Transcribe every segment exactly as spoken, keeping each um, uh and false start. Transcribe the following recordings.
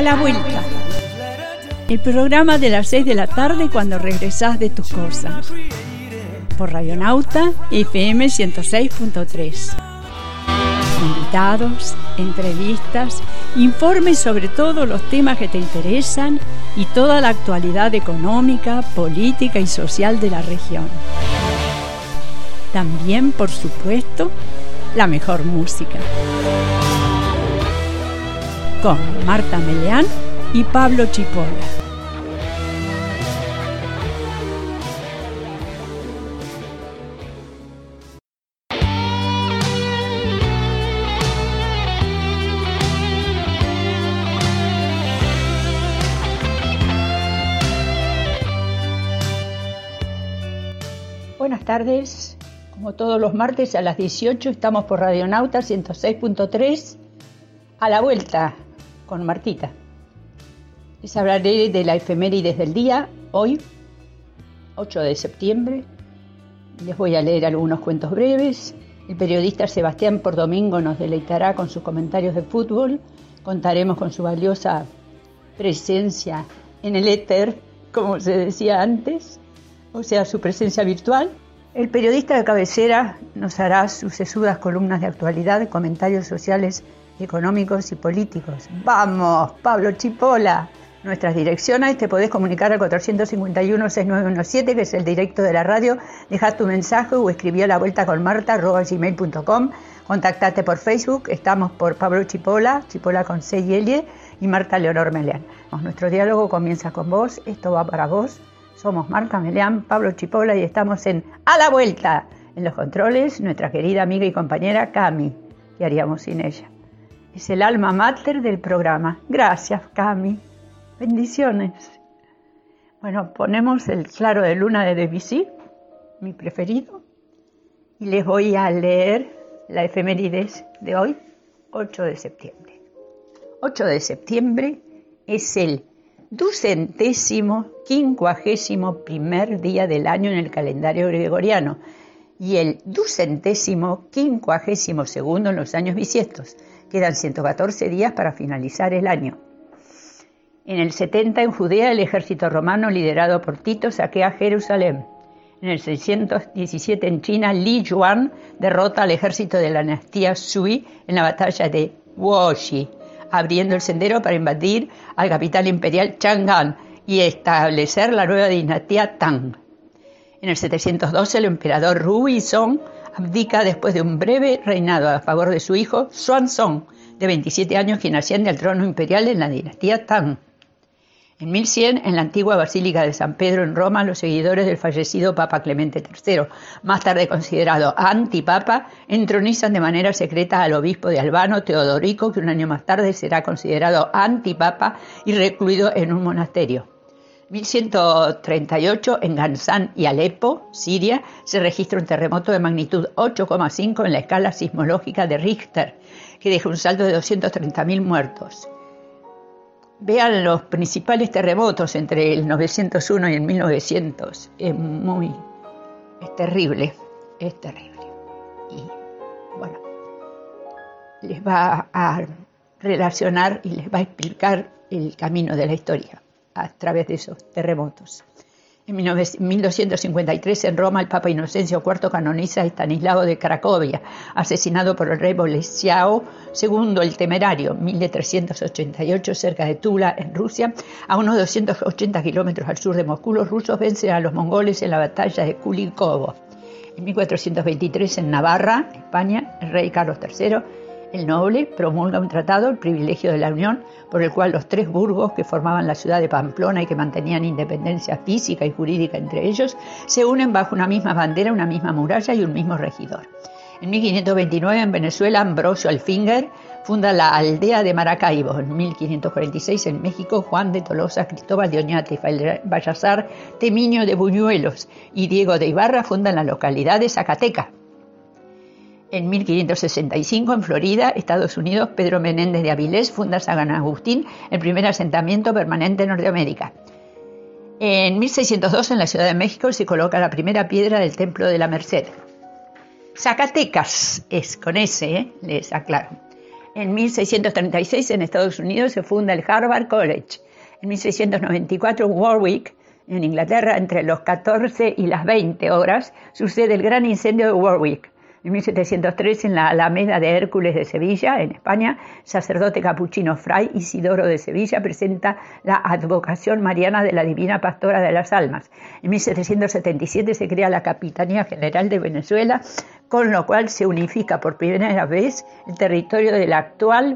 A la vuelta. El programa de las seis de la tarde cuando regresás de tus cosas. Por Radionauta F M ciento seis punto tres. Invitados, entrevistas, informes sobre todos los temas que te interesan y toda la actualidad económica, política y social de la región. También, por supuesto, la mejor música. Con Marta Meleán y Pablo Chipola. Buenas tardes, como todos los martes a las dieciocho estamos por Radionauta ciento seis punto tres, a la vuelta con Martita. Les hablaré de la efemérides del día, hoy, ocho de septiembre. Les voy a leer algunos cuentos breves. El periodista Sebastián Pordomingo nos deleitará con sus comentarios de fútbol. Contaremos con su valiosa presencia en el éter, como se decía antes, o sea, su presencia virtual. El periodista de cabecera nos hará sus sesudas columnas de actualidad, comentarios sociales, económicos y políticos. ¡Vamos, Pablo Chipola! Nuestras direcciones, te podés comunicar al cuatro cinco uno, seis nueve uno siete, que es el directo de la radio. Dejá tu mensaje o escribí a la vuelta con marta arroba gmail punto com. Contactate por Facebook, estamos por Pablo Chipola, Chipola con C y L, y Marta Leonor Meleán. Nuestro diálogo comienza con vos, esto va para vos. Somos Marta Meleán, Pablo Chipola y estamos en A la Vuelta. En los controles, nuestra querida amiga y compañera Cami. ¿Qué haríamos sin ella? Es el alma mater del programa. Gracias, Cami. Bendiciones. Bueno, ponemos el Claro de Luna de Debussy, mi preferido, y les voy a leer la efemérides de hoy, ocho de septiembre. ocho de septiembre es el ducentésimo, quincuagésimo primer día del año en el calendario gregoriano y el ducentésimo, quincuagésimo segundo en los años bisiestos. Quedan ciento catorce días para finalizar el año. En el setenta, en Judea, el ejército romano liderado por Tito saquea Jerusalén. En el seiscientos diecisiete, en China, Li Yuan derrota al ejército de la dinastía Sui en la batalla de Wuxi, abriendo el sendero para invadir al capital imperial Chang'an y establecer la nueva dinastía Tang. En el setecientos doce, el emperador Ruizong abdica después de un breve reinado a favor de su hijo Xuanzong, de veintisiete años, quien asciende al trono imperial en la dinastía Tang. En mil cien, en la antigua Basílica de San Pedro en Roma, los seguidores del fallecido Papa Clemente tercero, más tarde considerado antipapa, entronizan de manera secreta al obispo de Albano, Teodorico, que un año más tarde será considerado antipapa y recluido en un monasterio. mil ciento treinta y ocho, en Ganzán y Alepo, Siria, se registra un terremoto de magnitud ocho coma cinco en la escala sismológica de Richter, que deja un saldo de doscientos treinta mil muertos. Vean los principales terremotos entre el novecientos uno y el mil novecientos. Es muy... es terrible, es terrible. Y bueno, les va a relacionar y les va a explicar el camino de la historia a través de esos terremotos. En mil doscientos cincuenta y tres, en Roma, el Papa Inocencio cuarto canoniza a Estanislao de Cracovia, asesinado por el rey Boleslao segundo el Temerario, mil trescientos ochenta y ocho, cerca de Tula, en Rusia. A unos doscientos ochenta kilómetros al sur de Moscú, los rusos vencen a los mongoles en la batalla de Kulikovo. En mil cuatrocientos veintitrés, en Navarra, España, el rey Carlos tercero, el noble, promulga un tratado, el privilegio de la Unión, por el cual los tres burgos que formaban la ciudad de Pamplona y que mantenían independencia física y jurídica entre ellos, se unen bajo una misma bandera, una misma muralla y un mismo regidor. En mil quinientos veintinueve, en Venezuela, Ambrosio Alfinger funda la aldea de Maracaibo. En mil quinientos cuarenta y seis, en México, Juan de Tolosa, Cristóbal de Oñate, Vallazar, Temiño de Buñuelos y Diego de Ibarra fundan la localidad de Zacateca. En mil quinientos sesenta y cinco, en Florida, Estados Unidos, Pedro Menéndez de Avilés funda San Agustín, el primer asentamiento permanente en Norteamérica. En mil seiscientos dos, en la Ciudad de México, se coloca la primera piedra del Templo de la Merced. Zacatecas es con ese, ¿eh? Les aclaro. En mil seiscientos treinta y seis en Estados Unidos se funda el Harvard College. En mil seiscientos noventa y cuatro en Warwick, en Inglaterra, entre los catorce y las veinte horas, sucede el gran incendio de Warwick. En mil setecientos tres, en la Alameda de Hércules de Sevilla, en España, sacerdote capuchino Fray Isidoro de Sevilla presenta la advocación mariana de la Divina Pastora de las Almas. En mil setecientos setenta y siete se crea la Capitanía General de Venezuela, con lo cual se unifica por primera vez el territorio de la actual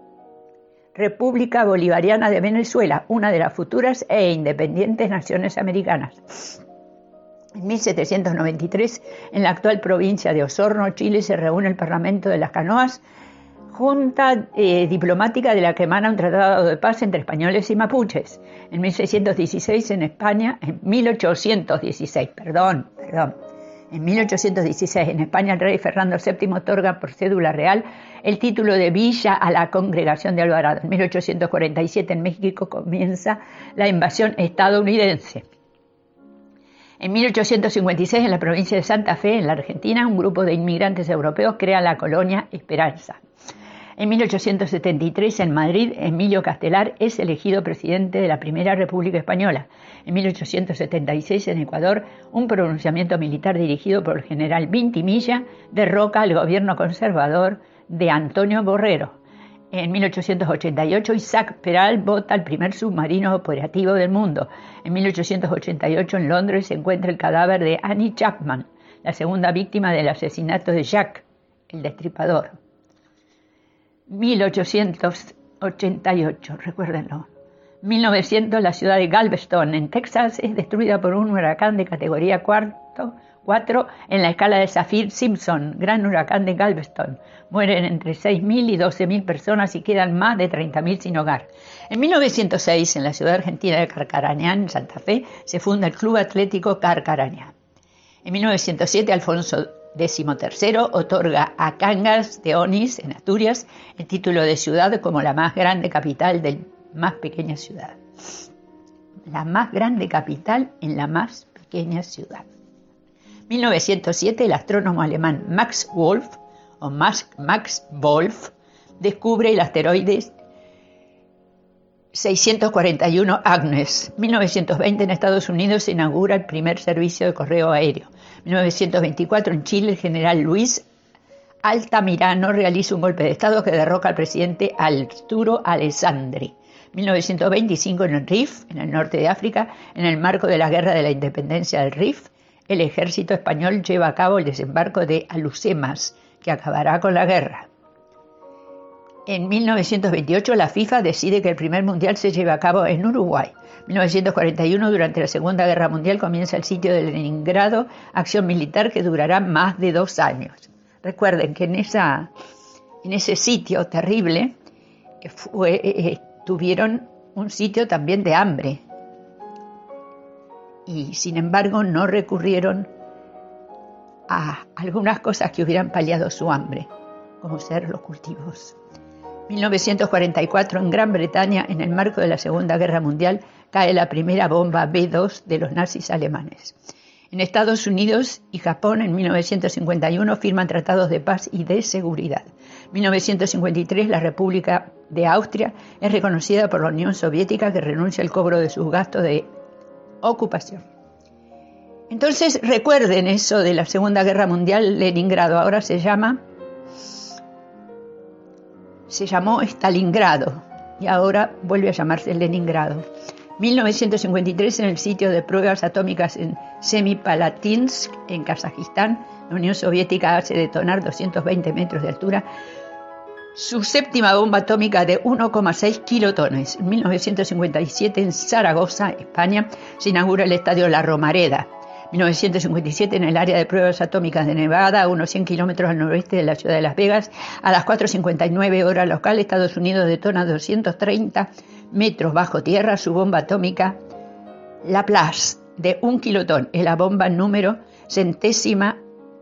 República Bolivariana de Venezuela, una de las futuras e independientes naciones americanas. En mil setecientos noventa y tres, en la actual provincia de Osorno, Chile, se reúne el Parlamento de las Canoas, junta eh, diplomática de la que emana un tratado de paz entre españoles y mapuches. En mil seiscientos dieciséis, en España, en mil ochocientos dieciséis, perdón, perdón, en mil ochocientos dieciséis, en España, el rey Fernando séptimo otorga por cédula real el título de villa a la Congregación de Alvarado. En mil ochocientos cuarenta y siete, en México, comienza la invasión estadounidense. En mil ochocientos cincuenta y seis, en la provincia de Santa Fe, en la Argentina, un grupo de inmigrantes europeos crea la colonia Esperanza. En mil ochocientos setenta y tres, en Madrid, Emilio Castelar es elegido presidente de la Primera República Española. En mil ochocientos setenta y seis, en Ecuador, un pronunciamiento militar dirigido por el general Vintimilla derroca al gobierno conservador de Antonio Borrero. En mil ochocientos ochenta y ocho, Isaac Peral bota el primer submarino operativo del mundo. En mil ochocientos ochenta y ocho, en Londres, se encuentra el cadáver de Annie Chapman, la segunda víctima del asesinato de Jack, el Destripador. mil ochocientos ochenta y ocho, recuérdenlo. mil novecientos, la ciudad de Galveston, en Texas, es destruida por un huracán de categoría cuarto, cuatro en la escala de Saffir-Simpson, gran huracán de Galveston. Mueren entre seis mil y doce mil personas y quedan más de treinta mil sin hogar. En mil novecientos seis, en la ciudad argentina de Carcarañá, en Santa Fe, se funda el Club Atlético Carcarañá. En mil novecientos siete, Alfonso décimo tercero otorga a Cangas de Onís, en Asturias, el título de ciudad como la más grande capital de la más pequeña ciudad. La más grande capital en la más pequeña ciudad. mil novecientos siete, el astrónomo alemán Max Wolf, o Max, Max Wolf, descubre el asteroide seiscientos cuarenta y uno Agnes. mil novecientos veinte, en Estados Unidos, se inaugura el primer servicio de correo aéreo. mil novecientos veinticuatro, en Chile, el general Luis Altamirano realiza un golpe de Estado que derroca al presidente Arturo Alessandri. mil novecientos veinticinco, en el Rif, en el norte de África, en el marco de la Guerra de la Independencia del Rif, el ejército español lleva a cabo el desembarco de Alhucemas, que acabará con la guerra. En mil novecientos veintiocho, la FIFA decide que el primer mundial se lleve a cabo en Uruguay. mil novecientos cuarenta y uno, durante la Segunda Guerra Mundial, comienza el sitio de Leningrado, acción militar que durará más de dos años. Recuerden que en, esa, en ese sitio terrible fue, eh, tuvieron un sitio también de hambre. Y sin embargo no recurrieron a algunas cosas que hubieran paliado su hambre, como ser los cultivos. mil novecientos cuarenta y cuatro, en Gran Bretaña, en el marco de la Segunda Guerra Mundial, cae la primera bomba B dos de los nazis alemanes. En Estados Unidos y Japón, en mil novecientos cincuenta y uno, firman tratados de paz y de seguridad. En mil novecientos cincuenta y tres, la República de Austria es reconocida por la Unión Soviética, que renuncia al cobro de sus gastos de ocupación. Entonces recuerden eso de la Segunda Guerra Mundial. Leningrado ahora se llama, se llamó Stalingrado y ahora vuelve a llamarse Leningrado. mil novecientos cincuenta y tres, en el sitio de pruebas atómicas en Semipalatinsk, en Kazajistán, la Unión Soviética hace detonar doscientos veinte metros de altura su séptima bomba atómica de uno coma seis kilotones. En mil novecientos cincuenta y siete, en Zaragoza, España, se inaugura el estadio La Romareda. En mil novecientos cincuenta y siete, en el área de pruebas atómicas de Nevada, a unos cien kilómetros al noroeste de la ciudad de Las Vegas, a las cuatro cincuenta y nueve horas local, Estados Unidos detona doscientos treinta metros bajo tierra su bomba atómica Laplace de un kilotón. Es la bomba número centésima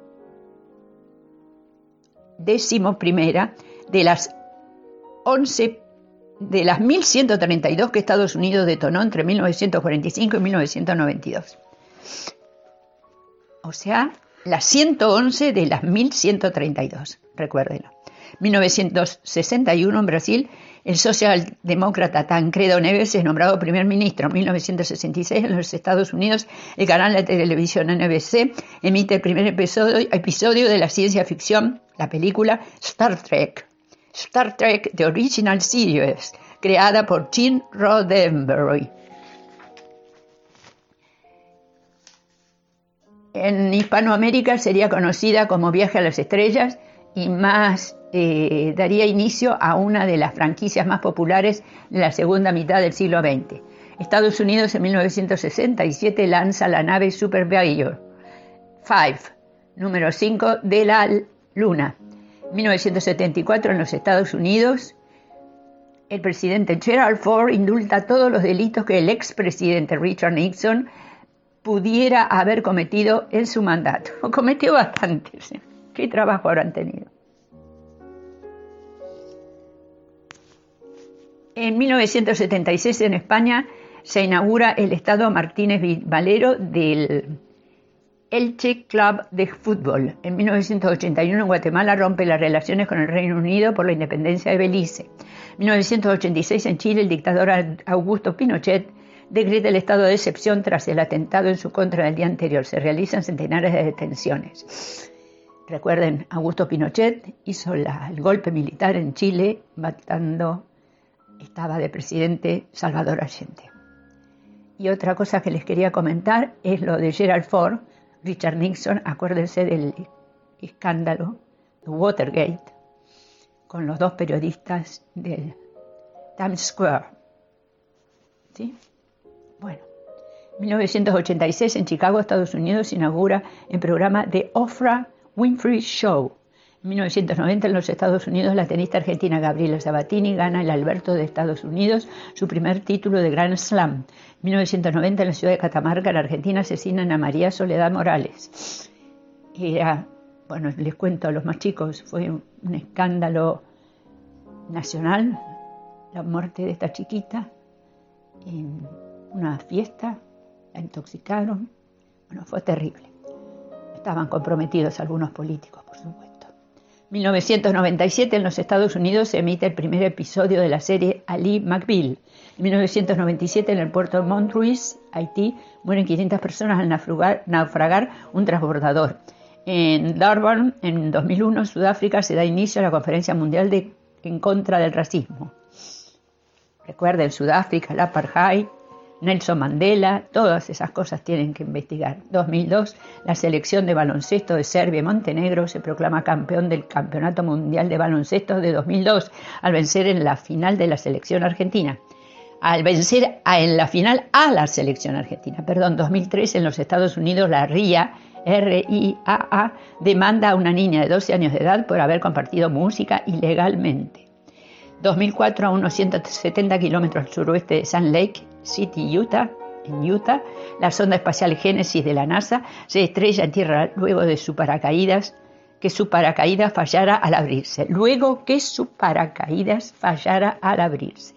décimo primera de las once de las mil ciento treinta y dos que Estados Unidos detonó entre mil novecientos cuarenta y cinco y mil novecientos noventa y dos. O sea, las ciento once de las mil ciento treinta y dos, recuérdenlo. mil novecientos sesenta y uno en Brasil, el socialdemócrata Tancredo Neves es nombrado primer ministro. En mil novecientos sesenta y seis en los Estados Unidos, el canal de televisión N B C emite el primer episodio, episodio de la ciencia ficción, la película Star Trek. Star Trek The Original Series, creada por Gene Roddenberry. En Hispanoamérica sería conocida como Viaje a las Estrellas y más eh, daría inicio a una de las franquicias más populares de la segunda mitad del siglo veinte. Estados Unidos en mil novecientos sesenta y siete lanza la nave Surveyor cinco, número cinco de la Luna. En mil novecientos setenta y cuatro en los Estados Unidos, el presidente Gerald Ford indulta todos los delitos que el expresidente Richard Nixon pudiera haber cometido en su mandato. O cometió bastantes. ¿eh? ¿Qué trabajo habrán tenido? En mil novecientos setenta y seis en España se inaugura el Estadio Martínez Valero del Elche Club de Fútbol. En mil novecientos ochenta y uno en Guatemala rompe las relaciones con el Reino Unido por la independencia de Belice. En mil novecientos ochenta y seis en Chile el dictador Augusto Pinochet decreta el estado de excepción tras el atentado en su contra del día anterior. Se realizan centenares de detenciones. Recuerden, Augusto Pinochet hizo la, el golpe militar en Chile, matando, estaba de presidente Salvador Allende. Y otra cosa que les quería comentar es lo de Gerald Ford, Richard Nixon, acuérdense del escándalo de Watergate, con los dos periodistas del Times Square. ¿Sí? Bueno, en mil novecientos ochenta y seis en Chicago, Estados Unidos, se inaugura el programa The Oprah Winfrey Show. En mil novecientos noventa en los Estados Unidos, la tenista argentina Gabriela Sabatini gana el Alberto de Estados Unidos, su primer título de Grand Slam. En mil novecientos noventa en la ciudad de Catamarca, la Argentina, asesinan a María Soledad Morales. Era, bueno, les cuento a los más chicos, fue un escándalo nacional, la muerte de esta chiquita en una fiesta, la intoxicaron, bueno, fue terrible. Estaban comprometidos algunos políticos, por supuesto. En mil novecientos noventa y siete en los Estados Unidos se emite el primer episodio de la serie Ali McBeal. En mil novecientos noventa y siete en el puerto de Montrose, Haití, mueren quinientas personas al naufragar, naufragar un transbordador. En Durban, en dos mil uno, Sudáfrica, se da inicio a la Conferencia Mundial de, en contra del racismo. Recuerden, Sudáfrica, el apartheid, Nelson Mandela, todas esas cosas tienen que investigar. dos mil dos, la selección de baloncesto de Serbia y Montenegro se proclama campeón del Campeonato Mundial de Baloncesto de dos mil dos al vencer en la final de la selección argentina. Al vencer a, en la final a la selección argentina. Perdón, dos mil tres en los Estados Unidos la R I A, R I A A, demanda a una niña de doce años de edad por haber compartido música ilegalmente. dos mil cuatro, a unos ciento setenta kilómetros al suroeste de Salt Lake City, Utah, en Utah, la sonda espacial Genesis de la NASA se estrella en tierra luego de su paracaídas, que su paracaídas fallara al abrirse. Luego que su paracaídas fallara al abrirse.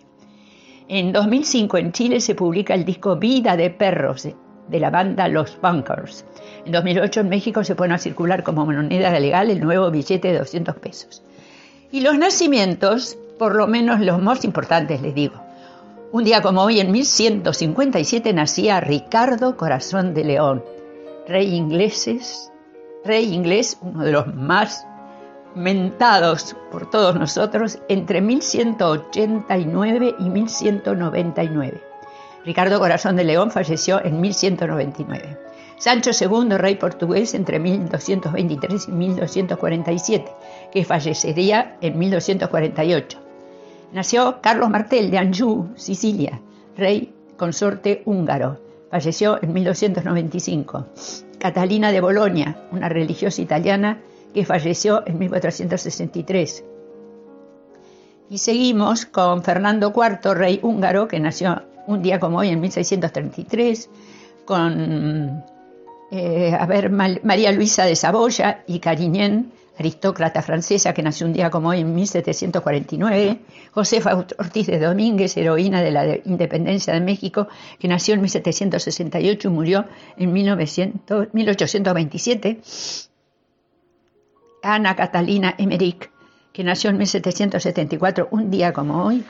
En dos mil cinco en Chile se publica el disco Vida de Perros de la banda Los Bunkers. En dos mil ocho en México se pone a circular como moneda legal el nuevo billete de doscientos pesos. Y los nacimientos, por lo menos los más importantes les digo. Un día como hoy, en mil ciento cincuenta y siete, nacía Ricardo Corazón de León, rey ingleses, rey inglés, uno de los más mentados por todos nosotros, entre mil ciento ochenta y nueve y mil ciento noventa y nueve. Ricardo Corazón de León falleció en mil ciento noventa y nueve. Sancho segundo, rey portugués, entre mil doscientos veintitrés y mil doscientos cuarenta y siete, que fallecería en mil doscientos cuarenta y ocho. Nació Carlos Martel de Anjou, Sicilia, rey consorte húngaro. Falleció en mil doscientos noventa y cinco. Catalina de Bolonia, una religiosa italiana que falleció en mil cuatrocientos sesenta y tres. Y seguimos con Fernando cuarto, rey húngaro, que nació un día como hoy en mil seiscientos treinta y tres, con eh, a ver, María Luisa de Saboya y Cariñén, aristócrata francesa que nació un día como hoy en mil setecientos cuarenta y nueve, Josefa Ortiz de Domínguez, heroína de la independencia de México, que nació en mil setecientos sesenta y ocho y murió en mil ochocientos veintisiete, Ana Catalina Emmerich, que nació en mil setecientos setenta y cuatro, un día como hoy.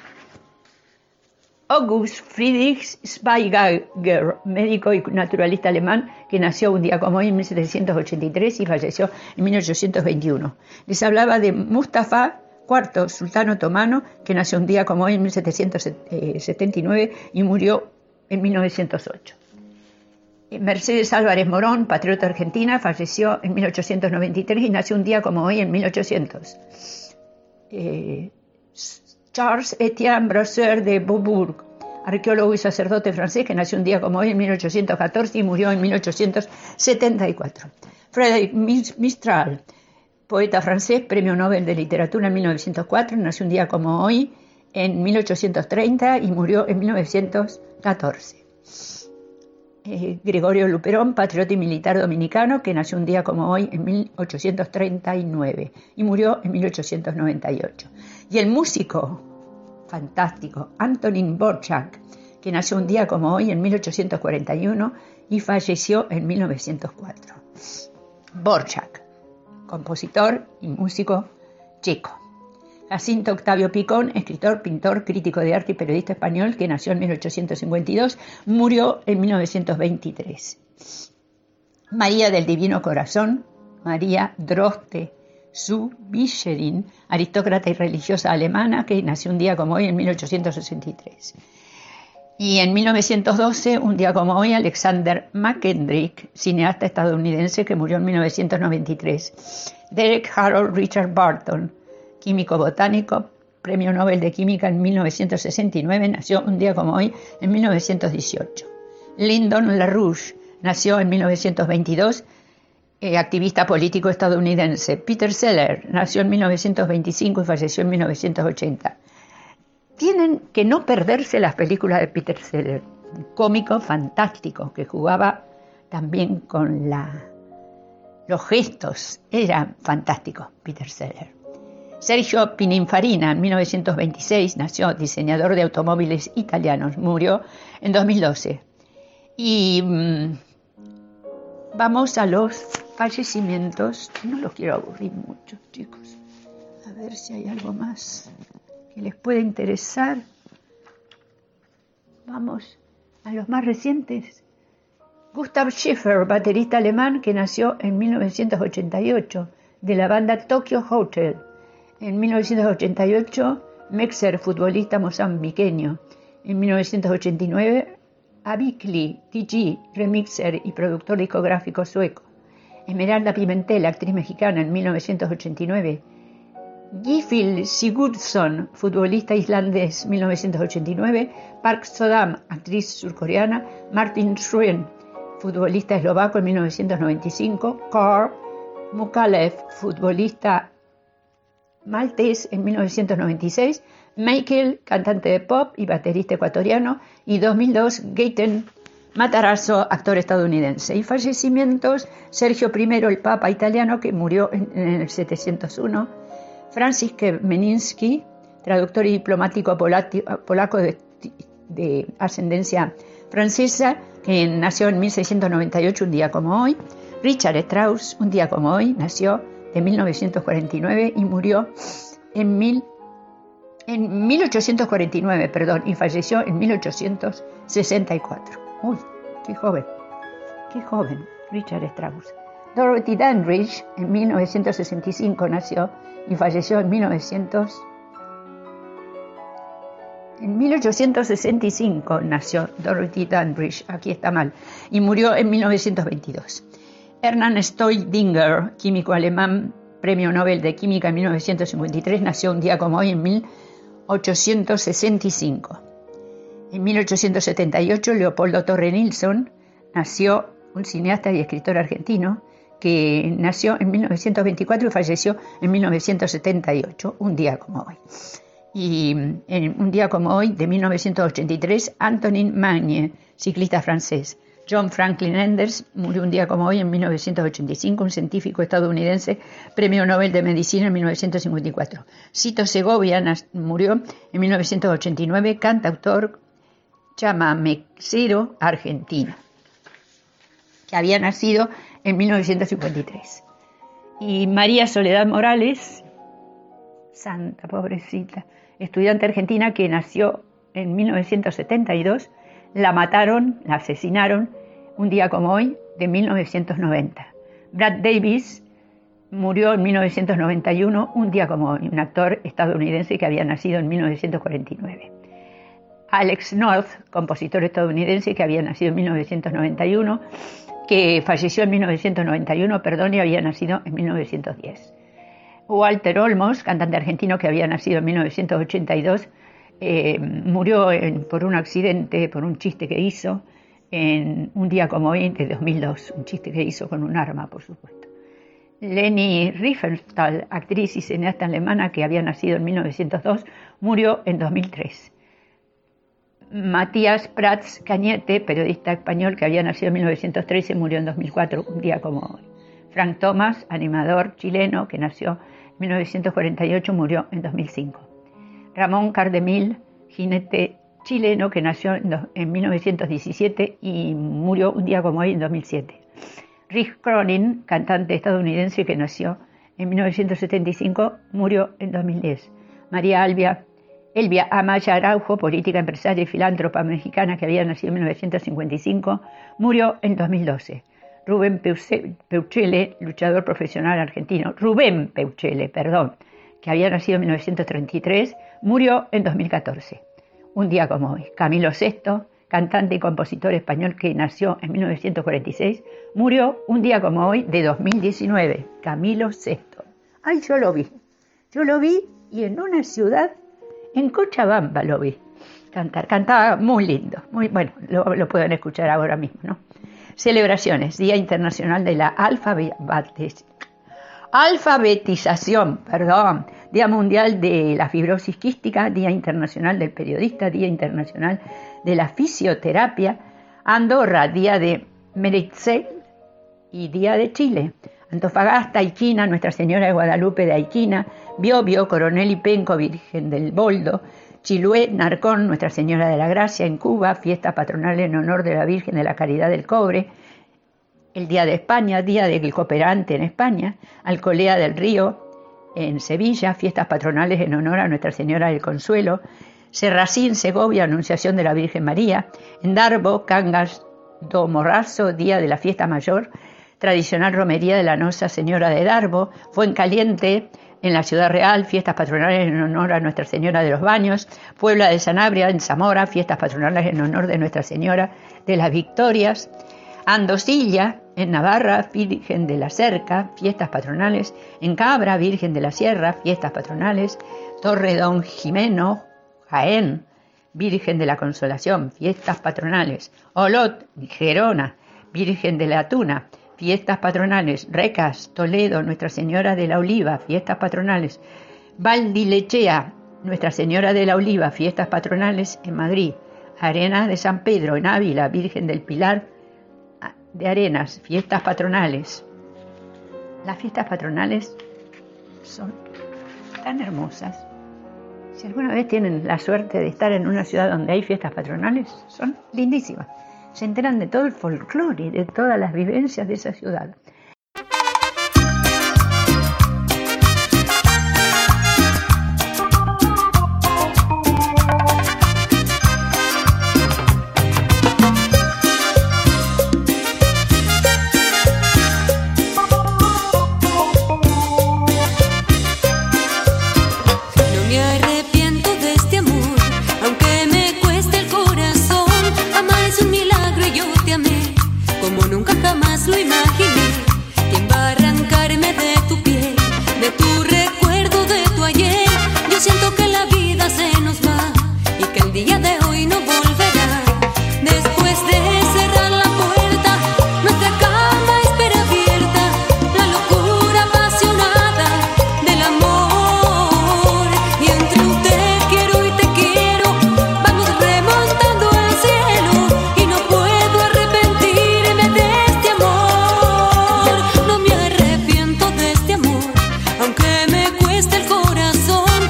August Friedrich Schweigger, médico y naturalista alemán, que nació un día como hoy en mil setecientos ochenta y tres y falleció en mil ochocientos veintiuno. Les hablaba de Mustafa cuarto, sultán otomano, que nació un día como hoy en mil setecientos setenta y nueve y murió en mil novecientos ocho. Mercedes Álvarez Morón, patriota argentina, falleció en mil ochocientos noventa y tres y nació un día como hoy en mil ochocientos. Eh, Charles Etienne Brasseur de Beaubourg, arqueólogo y sacerdote francés, que nació un día como hoy en mil ochocientos catorce y murió en mil ochocientos setenta y cuatro. Frédéric Mistral, poeta francés, premio Nobel de Literatura en mil novecientos cuatro, nació un día como hoy en mil ochocientos treinta y murió en mil novecientos catorce. Eh, Gregorio Luperón, patriota y militar dominicano, que nació un día como hoy en mil ochocientos treinta y nueve y murió en mil ochocientos noventa y ocho. Y el músico fantástico Antonín Dvořák, que nació un día como hoy en mil ochocientos cuarenta y uno y falleció en mil novecientos cuatro. Dvořák, compositor y músico checo. Jacinto Octavio Picón, escritor, pintor, crítico de arte y periodista español, que nació en mil ochocientos cincuenta y dos, murió en mil novecientos veintitrés. María del Divino Corazón, María Droste zu Bischerin, aristócrata y religiosa alemana, que nació un día como hoy en mil ochocientos sesenta y tres. Y en mil novecientos doce, un día como hoy, Alexander McKendrick, cineasta estadounidense, que murió en mil novecientos noventa y tres. Derek Harold Richard Barton, químico botánico, premio Nobel de Química en mil novecientos sesenta y nueve, nació un día como hoy en mil novecientos dieciocho. Lyndon LaRouche nació en mil novecientos veintidós, eh, activista político estadounidense. Peter Seller nació en mil novecientos veinticinco y falleció en mil novecientos ochenta. Tienen que no perderse las películas de Peter Seller, un cómico fantástico que jugaba también con la, los gestos. Era fantástico Peter Seller. Sergio Pininfarina, en mil novecientos veintiséis, nació, diseñador de automóviles italianos, murió en dos mil doce. Y mmm, vamos a los fallecimientos. No los quiero aburrir mucho, chicos. A ver si hay algo más que les pueda interesar. Vamos a los más recientes. Gustav Schiffer, baterista alemán, que nació en mil novecientos ochenta y ocho, de la banda Tokyo Hotel. En mil novecientos ochenta y ocho, Mexer, futbolista mozambiqueño. En mil novecientos ochenta y nueve, Avicii, D J, remixer y productor discográfico sueco. Esmeralda Pimentel, actriz mexicana, en mil novecientos ochenta y nueve. Gylfi Sigurdsson, futbolista islandés, mil novecientos ochenta y nueve. Park Sodam, actriz surcoreana. Martin Schröen, futbolista eslovaco, en mil novecientos noventa y cinco. Karl Mukalev, futbolista maltés, en mil novecientos noventa y seis. Michael, cantante de pop y baterista ecuatoriano. Y dos mil dos, Gaten Matarazzo, actor estadounidense. Y fallecimientos: Sergio I, el papa italiano, que murió en, en el setecientos uno. Franciszek Meniński, traductor y diplomático polati, polaco de, de ascendencia francesa, que nació en mil seiscientos noventa y ocho, un día como hoy. Richard Strauss, un día como hoy, nació de mil novecientos cuarenta y nueve y murió en, mil, en mil ochocientos cuarenta y nueve, perdón, y falleció en mil ochocientos sesenta y cuatro. Uy, qué joven, qué joven, Richard Strauss. Dorothy Dandridge, en mil novecientos sesenta y cinco nació y falleció en mil novecientos... En mil ochocientos sesenta y cinco nació Dorothy Dandridge, aquí está mal, y murió en mil novecientos veintidós. Ernst Staudinger, químico alemán, premio Nobel de Química en mil novecientos cincuenta y tres, nació un día como hoy en mil ochocientos sesenta y cinco. En mil ochocientos setenta y ocho, Leopoldo Torre Nilsson, nació un cineasta y escritor argentino, que nació en mil novecientos veinticuatro y falleció en mil novecientos setenta y ocho, un día como hoy. Y en un día como hoy, de mil novecientos ochenta y tres, Antonin Magne, ciclista francés. John Franklin Enders murió un día como hoy en mil novecientos ochenta y cinco, un científico estadounidense, premio Nobel de Medicina en mil novecientos cincuenta y cuatro. Cito Segovia murió en mil novecientos ochenta y nueve, cantautor chamamecero argentino, que había nacido en mil novecientos cincuenta y tres. Y María Soledad Morales, santa, pobrecita, estudiante argentina que nació en mil novecientos setenta y dos, la mataron, la asesinaron un día como hoy de mil novecientos noventa. Brad Davis murió en mil novecientos noventa y uno, un día como hoy, un actor estadounidense que había nacido en mil novecientos cuarenta y nueve. Alex North, compositor estadounidense que había nacido en mil novecientos noventa y uno, que falleció en mil novecientos noventa y uno, perdón, y había nacido en mil novecientos diez. Walter Olmos, cantante argentino que había nacido en mil novecientos ochenta y dos, eh, murió en, por un accidente, por un chiste que hizo en un día como hoy de dos mil dos, un chiste que hizo con un arma, por supuesto. Leni Riefenstahl, actriz y cineasta alemana que había nacido en mil novecientos dos, murió en dos mil tres. Matías Prats Cañete, periodista español que había nacido en mil novecientos trece, murió en dos mil cuatro, un día como hoy. Frank Thomas, animador chileno que nació en mil novecientos cuarenta y ocho, murió en dos mil cinco. Ramón Cardemil, jinete chileno que nació en mil novecientos diecisiete y murió un día como hoy en dos mil siete. Rick Cronin, cantante estadounidense que nació en mil novecientos setenta y cinco, murió en dos mil diez. María Elvia, Elvia Amaya Araujo, política, empresaria y filántropa mexicana que había nacido en mil novecientos cincuenta y cinco, murió en dos mil doce. Rubén Peuchele, luchador profesional argentino, Rubén Peuchele, perdón, que había nacido en mil novecientos treinta y tres, murió en dos mil catorce. Un día como hoy. Camilo Sesto, cantante y compositor español que nació en mil novecientos cuarenta y seis, murió un día como hoy de dos mil diecinueve. Camilo Sesto. Ay, yo lo vi. Yo lo vi y en una ciudad, en Cochabamba lo vi cantar. Cantaba muy lindo. Muy, bueno, lo, lo pueden escuchar ahora mismo, ¿no? Celebraciones. Día Internacional de la Alfabetización. Alfabetización, perdón. Día Mundial de la Fibrosis Quística, Día Internacional del Periodista, Día Internacional de la Fisioterapia. Andorra, Día de Meritxell y Día de Chile. Antofagasta, Aiquina, Nuestra Señora de Guadalupe de Aiquina. Biobio, Coronel y Penco, Virgen del Boldo. Chiloé, Narcón, Nuestra Señora de la Gracia. En Cuba, fiesta patronal en honor de la Virgen de la Caridad del Cobre. El Día de España, Día del Cooperante en España. Alcolea del Río, en Sevilla, fiestas patronales en honor a Nuestra Señora del Consuelo. Serracín, Segovia, Anunciación de la Virgen María. En Darbo, Cangas do Morrazo, Día de la Fiesta Mayor. Tradicional romería de la Nosa Señora de Darbo. Fuencaliente, en la Ciudad Real, fiestas patronales en honor a Nuestra Señora de los Baños. Puebla de Sanabria, en Zamora, fiestas patronales en honor de Nuestra Señora de las Victorias. Andosilla, en Navarra, Virgen de la Cerca, fiestas patronales. En Cabra, Virgen de la Sierra, fiestas patronales. Torre Don Jimeno, Jaén, Virgen de la Consolación, fiestas patronales. Olot, Gerona, Virgen de la Tuna, fiestas patronales. Recas, Toledo, Nuestra Señora de la Oliva, fiestas patronales. Valdilechea, Nuestra Señora de la Oliva, fiestas patronales en Madrid. Arenas de San Pedro, en Ávila, Virgen del Pilar de Arenas, fiestas patronales. Las fiestas patronales son tan hermosas. Si alguna vez tienen la suerte de estar en una ciudad donde hay fiestas patronales, son lindísimas. Se enteran de todo el folclore y de todas las vivencias de esa ciudad.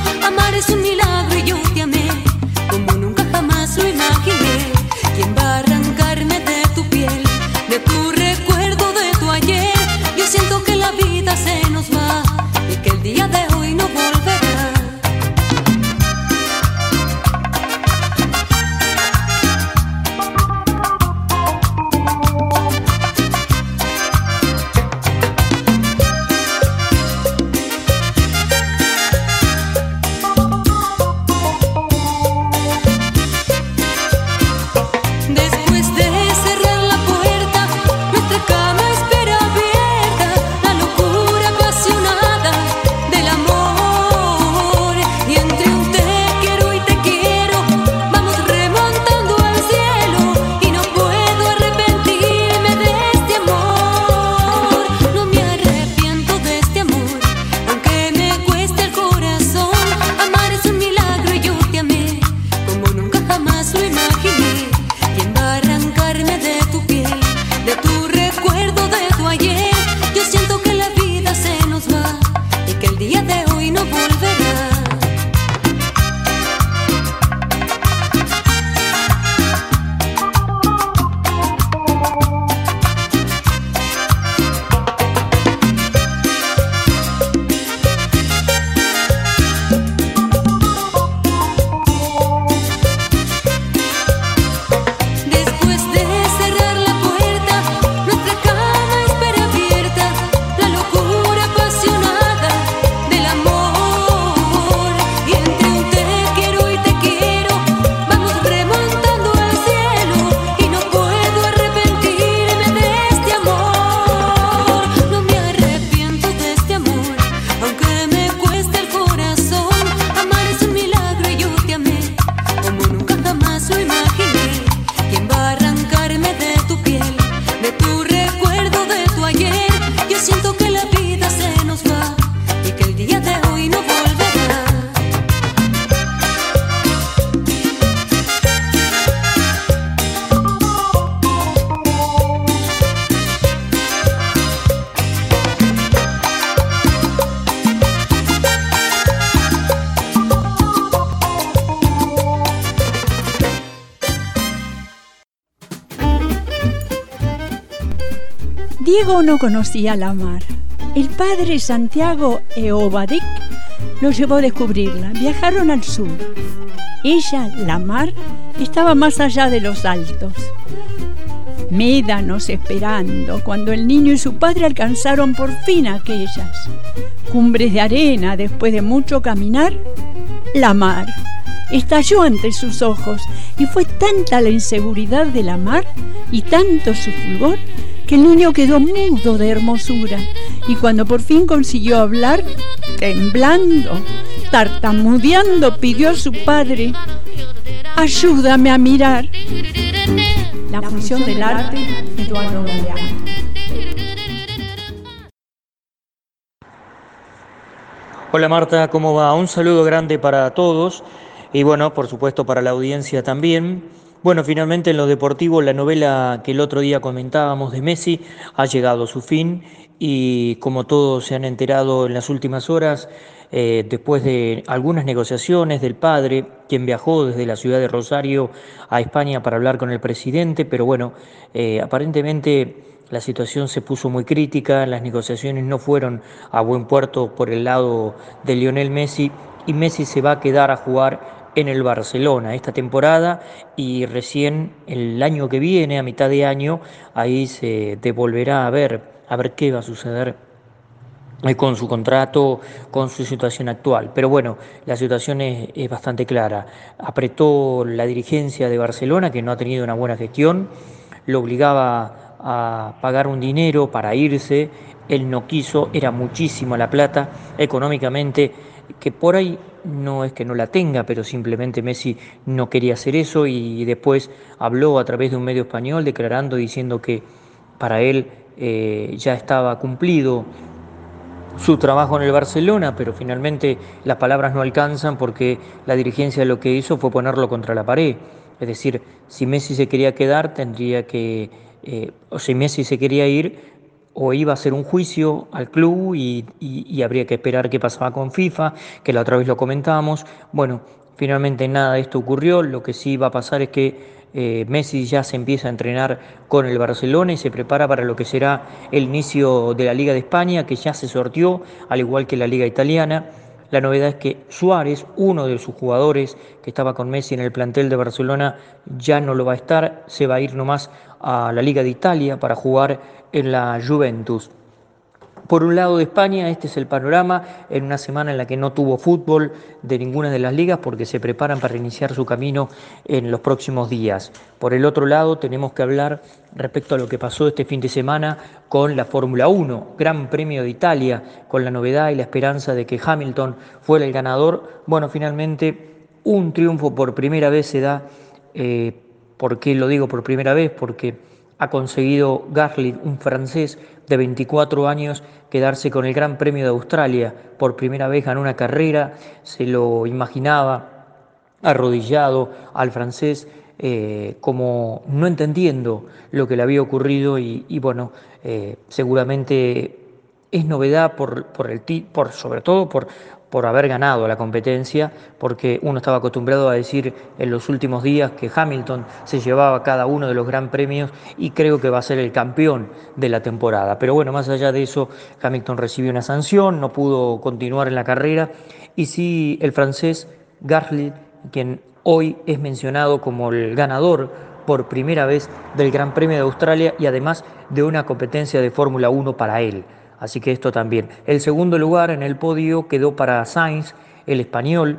Amar es un milagro y yo te amé como nunca jamás lo imaginé. ¿Quién va a Diego no conocía la mar. El padre Santiago Eobadik lo llevó a descubrirla. Viajaron al sur. Ella, la mar, estaba más allá de los altos. Médanos esperando cuando el niño y su padre alcanzaron por fin aquellas cumbres de arena. Después de mucho caminar, la mar estalló ante sus ojos y fue tanta la inseguridad de la mar y tanto su fulgor que el niño quedó mudo de hermosura, y cuando por fin consiguió hablar, temblando, tartamudeando, pidió a su padre: ayúdame a mirar. La función del arte, Eduardo Galeano. Hola Marta, ¿cómo va? Un saludo grande para todos y bueno, por supuesto para la audiencia también. Bueno, finalmente en lo deportivo la novela que el otro día comentábamos de Messi ha llegado a su fin y como todos se han enterado en las últimas horas, eh, después de algunas negociaciones del padre, quien viajó desde la ciudad de Rosario a España para hablar con el presidente, pero bueno, eh, aparentemente la situación se puso muy crítica, las negociaciones no fueron a buen puerto por el lado de Lionel Messi y Messi se va a quedar a jugar en el Barcelona esta temporada y recién el año que viene, a mitad de año, ahí se devolverá a ver, a ver qué va a suceder con su contrato, con su situación actual. Pero bueno, la situación es, es bastante clara. Apretó la dirigencia de Barcelona, que no ha tenido una buena gestión, lo obligaba a pagar un dinero para irse, él no quiso, era muchísimo la plata económicamente, que por ahí no es que no la tenga, pero simplemente Messi no quería hacer eso y después habló a través de un medio español declarando, diciendo que para él eh, ya estaba cumplido su trabajo en el Barcelona, pero finalmente las palabras no alcanzan porque la dirigencia lo que hizo fue ponerlo contra la pared. Es decir, si Messi se quería quedar, tendría que, eh, o si Messi se quería ir, o iba a hacer un juicio al club y, y, y habría que esperar qué pasaba con FIFA, que la otra vez lo comentábamos. Bueno, finalmente nada de esto ocurrió. Lo que sí va a pasar es que eh, Messi ya se empieza a entrenar con el Barcelona y se prepara para lo que será el inicio de la Liga de España, que ya se sorteó, al igual que la Liga Italiana. La novedad es que Suárez, uno de sus jugadores que estaba con Messi en el plantel de Barcelona, ya no lo va a estar, se va a ir nomás a la Liga de Italia para jugar en la Juventus. Por un lado de España, este es el panorama en una semana en la que no tuvo fútbol de ninguna de las ligas porque se preparan para iniciar su camino en los próximos días. Por el otro lado, tenemos que hablar respecto a lo que pasó este fin de semana con la Fórmula uno, Gran Premio de Italia, con la novedad y la esperanza de que Hamilton fuera el ganador. Bueno, finalmente un triunfo por primera vez se da. Eh, ¿Por qué lo digo por primera vez? Porque ha conseguido Gasly, un francés de veinticuatro años, quedarse con el Gran Premio de Australia. Por primera vez ganó una carrera, se lo imaginaba arrodillado al francés, eh, como no entendiendo lo que le había ocurrido y, y bueno, eh, seguramente es novedad por, por el por sobre todo por, por haber ganado la competencia, porque uno estaba acostumbrado a decir en los últimos días que Hamilton se llevaba cada uno de los gran premios y creo que va a ser el campeón de la temporada. Pero bueno, más allá de eso, Hamilton recibió una sanción, no pudo continuar en la carrera y sí el francés Gasly, quien hoy es mencionado como el ganador por primera vez del Gran Premio de Australia y además de una competencia de Fórmula uno para él. Así que esto también. El segundo lugar en el podio quedó para Sainz, el español,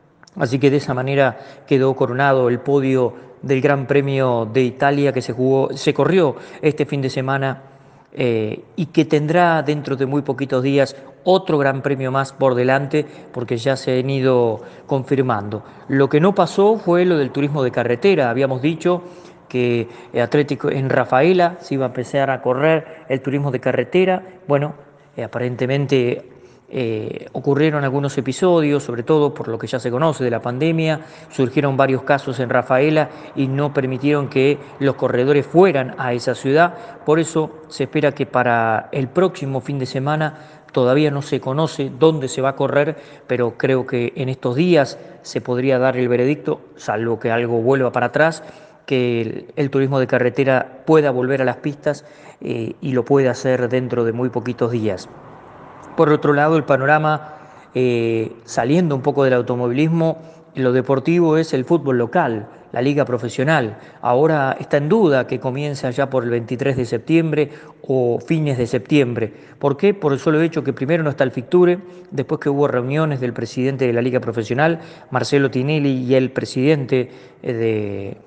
así que de esa manera quedó coronado el podio del Gran Premio de Italia que se jugó, se corrió este fin de semana eh, y que tendrá dentro de muy poquitos días otro Gran Premio más por delante porque ya se han ido confirmando. Lo que no pasó fue lo del turismo de carretera, habíamos dicho que Atlético en Rafaela se iba a empezar a correr el turismo de carretera. Bueno, eh, aparentemente eh, ocurrieron algunos episodios, sobre todo por lo que ya se conoce de la pandemia, surgieron varios casos en Rafaela y no permitieron que los corredores fueran a esa ciudad. Por eso se espera que para el próximo fin de semana, todavía no se conoce dónde se va a correr, pero creo que en estos días se podría dar el veredicto, salvo que algo vuelva para atrás. que el, el turismo de carretera pueda volver a las pistas eh, y lo puede hacer dentro de muy poquitos días. Por otro lado, el panorama, eh, saliendo un poco del automovilismo, lo deportivo es el fútbol local, la liga profesional. Ahora está en duda que comience allá por el veintitrés de septiembre o fines de septiembre. ¿Por qué? Por el solo hecho que primero no está el Ficture, después que hubo reuniones del presidente de la liga profesional, Marcelo Tinelli, y el presidente eh, de,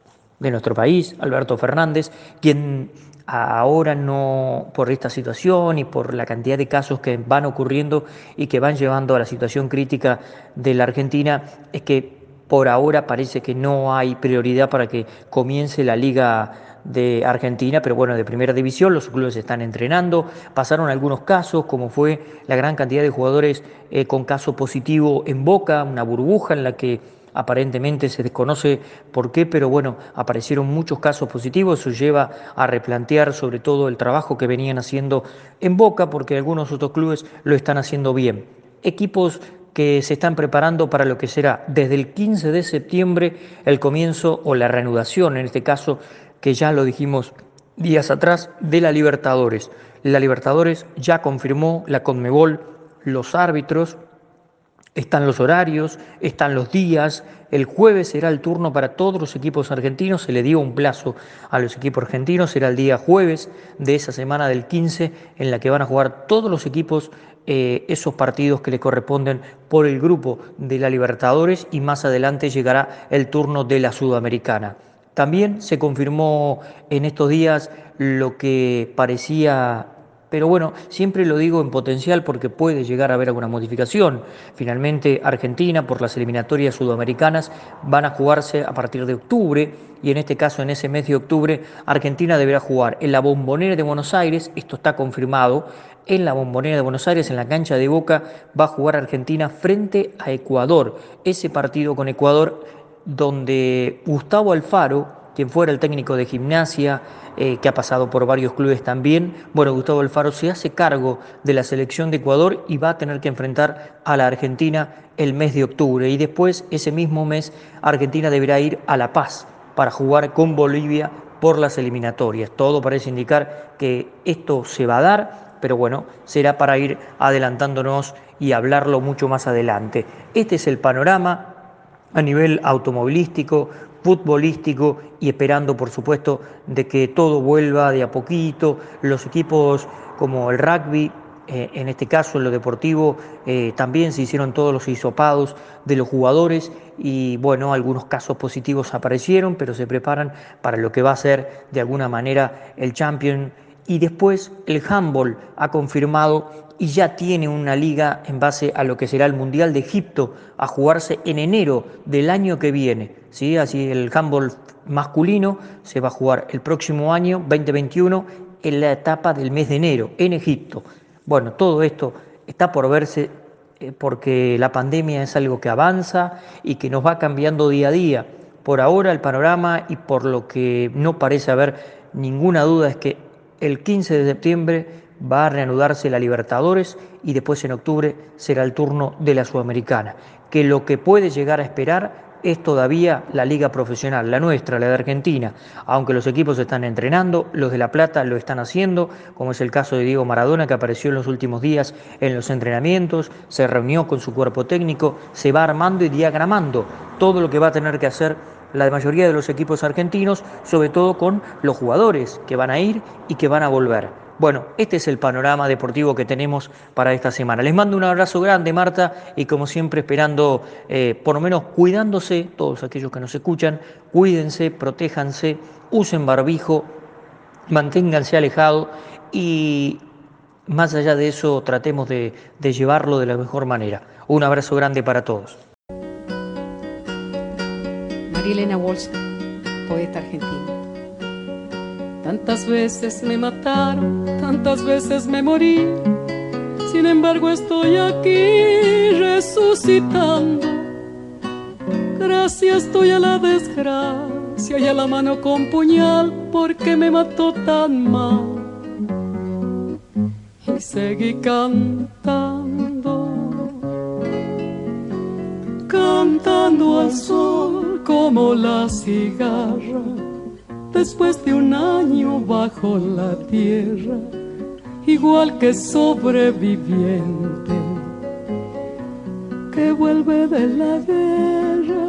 de nuestro país, Alberto Fernández, quien ahora no, por esta situación y por la cantidad de casos que van ocurriendo y que van llevando a la situación crítica de la Argentina, es que por ahora parece que no hay prioridad para que comience la Liga de Argentina, pero bueno, de primera división, los clubes están entrenando, pasaron algunos casos, como fue la gran cantidad de jugadores eh, con caso positivo en Boca, una burbuja en la que aparentemente se desconoce por qué, pero bueno, aparecieron muchos casos positivos, eso lleva a replantear sobre todo el trabajo que venían haciendo en Boca, porque algunos otros clubes lo están haciendo bien. Equipos que se están preparando para lo que será desde el quince de septiembre el comienzo o la reanudación, en este caso, que ya lo dijimos días atrás, de la Libertadores. La Libertadores ya confirmó la Conmebol, los árbitros, están los horarios, están los días. El jueves será el turno para todos los equipos argentinos. Se le dio un plazo a los equipos argentinos. Será el día jueves de esa semana del quince en la que van a jugar todos los equipos eh, esos partidos que le corresponden por el grupo de la Libertadores, y más adelante llegará el turno de la Sudamericana. También se confirmó en estos días lo que parecía, pero bueno, siempre lo digo en potencial porque puede llegar a haber alguna modificación. Finalmente, Argentina, por las eliminatorias sudamericanas, van a jugarse a partir de octubre, y en este caso, en ese mes de octubre, Argentina deberá jugar en la Bombonera de Buenos Aires, esto está confirmado, en la Bombonera de Buenos Aires, en la cancha de Boca, va a jugar Argentina frente a Ecuador. Ese partido con Ecuador, donde Gustavo Alfaro, quien fuera el técnico de Gimnasia, eh, que ha pasado por varios clubes también, bueno, Gustavo Alfaro se hace cargo de la selección de Ecuador y va a tener que enfrentar a la Argentina el mes de octubre. Y después, ese mismo mes, Argentina deberá ir a La Paz para jugar con Bolivia por las eliminatorias. Todo parece indicar que esto se va a dar, pero bueno, será para ir adelantándonos y hablarlo mucho más adelante. Este es el panorama a nivel automovilístico, futbolístico, y esperando, por supuesto, de que todo vuelva de a poquito. Los equipos como el rugby, eh, en este caso en lo deportivo, eh, también se hicieron todos los hisopados de los jugadores y bueno, algunos casos positivos aparecieron, pero se preparan para lo que va a ser de alguna manera el Champions. Y después el handball ha confirmado y ya tiene una liga en base a lo que será el Mundial de Egipto, a jugarse en enero del año que viene, ¿sí? Así el handball masculino se va a jugar el próximo año, veinte veintiuno, en la etapa del mes de enero, en Egipto. Bueno, todo esto está por verse eh, porque la pandemia es algo que avanza y que nos va cambiando día a día. Por ahora el panorama, y por lo que no parece haber ninguna duda, es que el quince de septiembre va a reanudarse la Libertadores y después en octubre será el turno de la Sudamericana. Que lo que puede llegar a esperar es todavía la liga profesional, la nuestra, la de Argentina. Aunque los equipos están entrenando, los de La Plata lo están haciendo, como es el caso de Diego Maradona, que apareció en los últimos días en los entrenamientos, se reunió con su cuerpo técnico, se va armando y diagramando todo lo que va a tener que hacer la mayoría de los equipos argentinos, sobre todo con los jugadores que van a ir y que van a volver. Bueno, este es el panorama deportivo que tenemos para esta semana. Les mando un abrazo grande, Marta, y como siempre esperando, eh, por lo menos cuidándose, todos aquellos que nos escuchan, cuídense, protéjanse, usen barbijo, manténganse alejados y más allá de eso tratemos de, de llevarlo de la mejor manera. Un abrazo grande para todos. María Elena Walsh, poeta argentina. Tantas veces me mataron, tantas veces me morí, sin embargo estoy aquí resucitando. Gracias estoy a la desgracia y a la mano con puñal, porque me mató tan mal. Y seguí cantando, cantando al sol como la cigarra, después de un año bajo la tierra, igual que sobreviviente que vuelve de la guerra.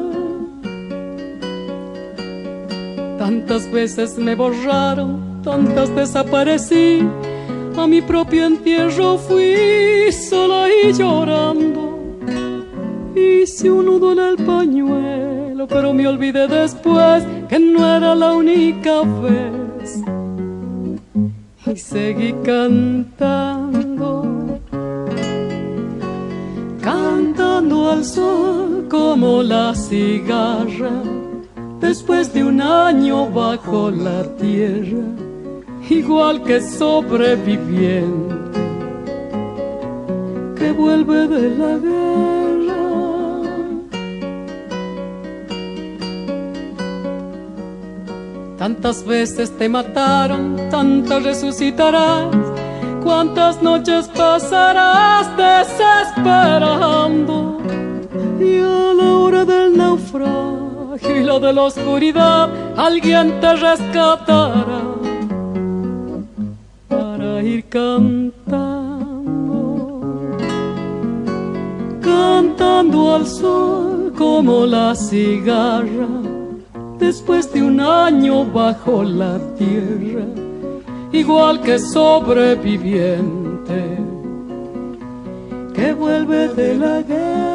Tantas veces me borraron, tantas desaparecí, a mi propio entierro fui sola y llorando. Hice un nudo en el pañuelo, pero me olvidé después que no era la única vez. Y seguí cantando, cantando al sol como la cigarra, después de un año bajo la tierra, igual que sobreviviente que vuelve de la guerra. Tantas veces te mataron, tantas resucitarás, cuántas noches pasarás desesperando, y a la hora del naufragio y la de la oscuridad alguien te rescatará para ir cantando, cantando al sol como la cigarra, después de un año bajo la tierra, igual que sobreviviente que vuelve de la guerra.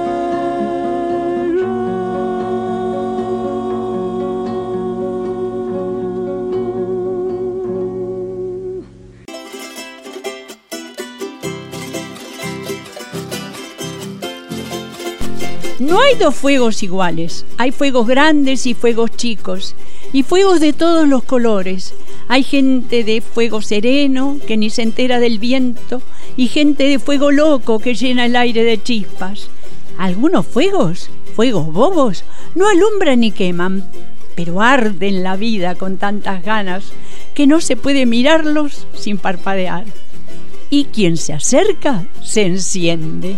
No hay dos fuegos iguales, hay fuegos grandes y fuegos chicos, y fuegos de todos los colores. Hay gente de fuego sereno que ni se entera del viento, y gente de fuego loco que llena el aire de chispas. Algunos fuegos, fuegos bobos, no alumbran ni queman, pero arden la vida con tantas ganas que no se puede mirarlos sin parpadear. Y quien se acerca se enciende.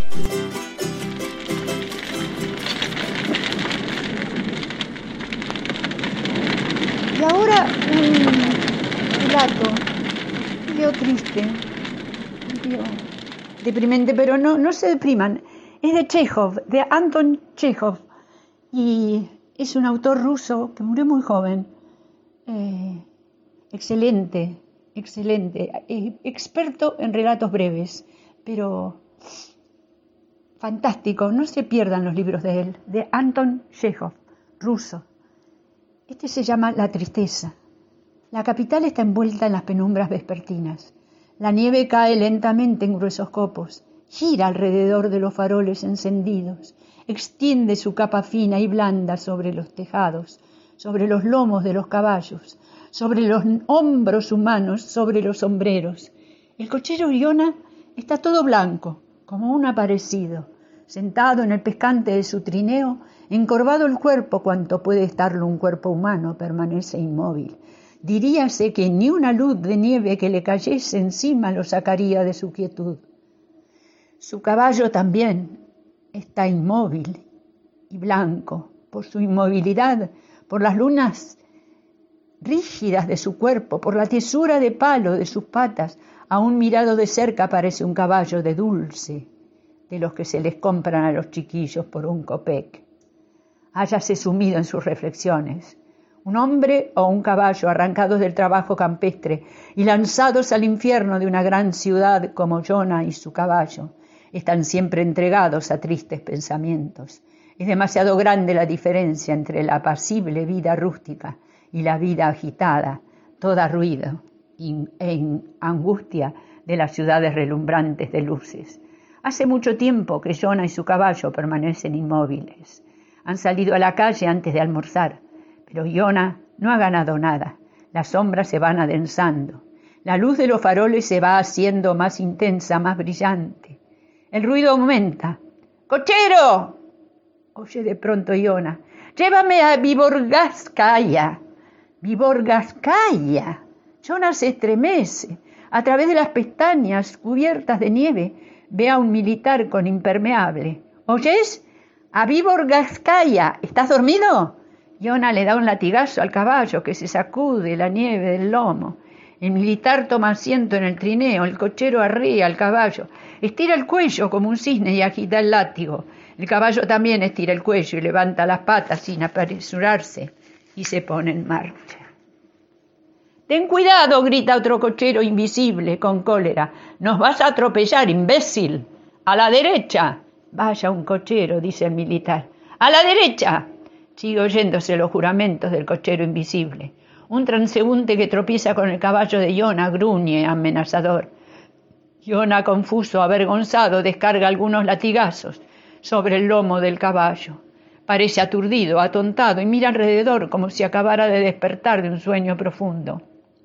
Y ahora un relato, medio triste, medio deprimente, pero no, no se depriman. Es de Chekhov, de Anton Chekhov, y es un autor ruso que murió muy joven. Eh, excelente, excelente, eh, experto en relatos breves, pero fantástico. No se pierdan los libros de él, de Anton Chekhov, ruso. Este se llama La tristeza. La capital está envuelta en las penumbras vespertinas. La nieve cae lentamente en gruesos copos, gira alrededor de los faroles encendidos, extiende su capa fina y blanda sobre los tejados, sobre los lomos de los caballos, sobre los hombros humanos, sobre los sombreros. El cochero Iona está todo blanco, como un aparecido, sentado en el pescante de su trineo, encorvado el cuerpo cuanto puede estarlo un cuerpo humano, permanece inmóvil. Diríase que ni una luz de nieve que le cayese encima lo sacaría de su quietud. Su caballo también está inmóvil y blanco, por su inmovilidad, por las lunas rígidas de su cuerpo, por la tiesura de palo de sus patas. Aún mirado de cerca parece un caballo de dulce, de los que se les compran a los chiquillos por un copec. Háyase sumido en sus reflexiones. Un hombre o un caballo arrancados del trabajo campestre y lanzados al infierno de una gran ciudad como Iona y su caballo, están siempre entregados a tristes pensamientos. Es demasiado grande la diferencia entre la apacible vida rústica y la vida agitada, toda ruido e angustia de las ciudades relumbrantes de luces. Hace mucho tiempo que Iona y su caballo permanecen inmóviles. Han salido a la calle antes de almorzar, pero Iona no ha ganado nada. Las sombras se van adensando. La luz de los faroles se va haciendo más intensa, más brillante. El ruido aumenta. ¡Cochero!, oye de pronto Iona. ¡Llévame a Viborgaskaya! ¡Viborgaskaya! Iona se estremece. A través de las pestañas cubiertas de nieve ve a un militar con impermeable. ¿Oyes? ¡A Viborgaskaya! ¿Estás dormido? Yona le da un latigazo al caballo que se sacude la nieve del lomo. El militar toma asiento en el trineo, el cochero arrea al caballo, estira el cuello como un cisne y agita el látigo. El caballo también estira el cuello y levanta las patas sin apresurarse y se pone en marcha. «Ten cuidado», grita otro cochero invisible con cólera. «Nos vas a atropellar, imbécil. A la derecha». «Vaya un cochero», dice el militar. «A la derecha». Sigue oyéndose los juramentos del cochero invisible. Un transeúnte que tropieza con el caballo de Yona gruñe amenazador. Yona, confuso, avergonzado, descarga algunos latigazos sobre el lomo del caballo. Parece aturdido, atontado y mira alrededor como si acabara de despertar de un sueño profundo.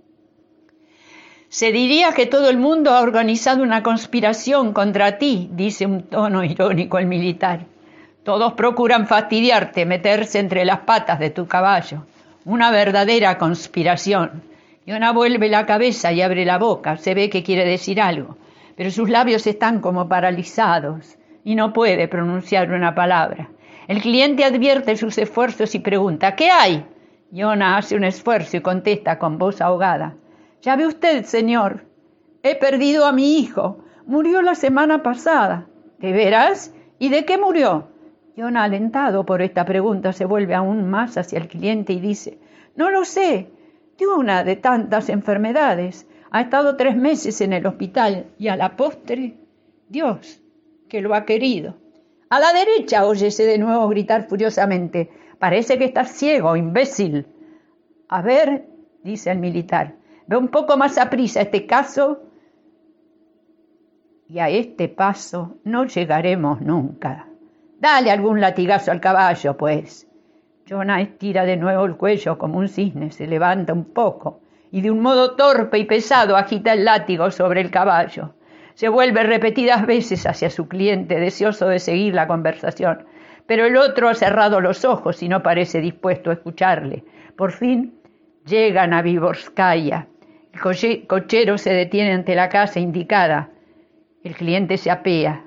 «Se diría que todo el mundo ha organizado una conspiración contra ti», dice un tono irónico el militar. «Todos procuran fastidiarte, meterse entre las patas de tu caballo. Una verdadera conspiración». Yona vuelve la cabeza y abre la boca. Se ve que quiere decir algo, pero sus labios están como paralizados y no puede pronunciar una palabra. El cliente advierte sus esfuerzos y pregunta: «¿Qué hay?». Yona hace un esfuerzo y contesta con voz ahogada: «Ya ve usted, señor, he perdido a mi hijo. Murió la semana pasada». «¿De veras? ¿Y de qué murió?». Yona, alentado por esta pregunta, se vuelve aún más hacia el cliente y dice: «No lo sé, de una de tantas enfermedades. Ha estado tres meses en el hospital y a la postre, Dios, que lo ha querido». «A la derecha», óyese de nuevo gritar furiosamente. «Parece que estás ciego, imbécil». «A ver», dice el militar, «ve un poco más aprisa este caso y a este paso no llegaremos nunca. Dale algún latigazo al caballo, pues». Yona estira de nuevo el cuello como un cisne, se levanta un poco y de un modo torpe y pesado agita el látigo sobre el caballo. Se vuelve repetidas veces hacia su cliente, deseoso de seguir la conversación, pero el otro ha cerrado los ojos y no parece dispuesto a escucharle. Por fin llegan a Viborskaya. El cochero se detiene ante la casa indicada. El cliente se apea.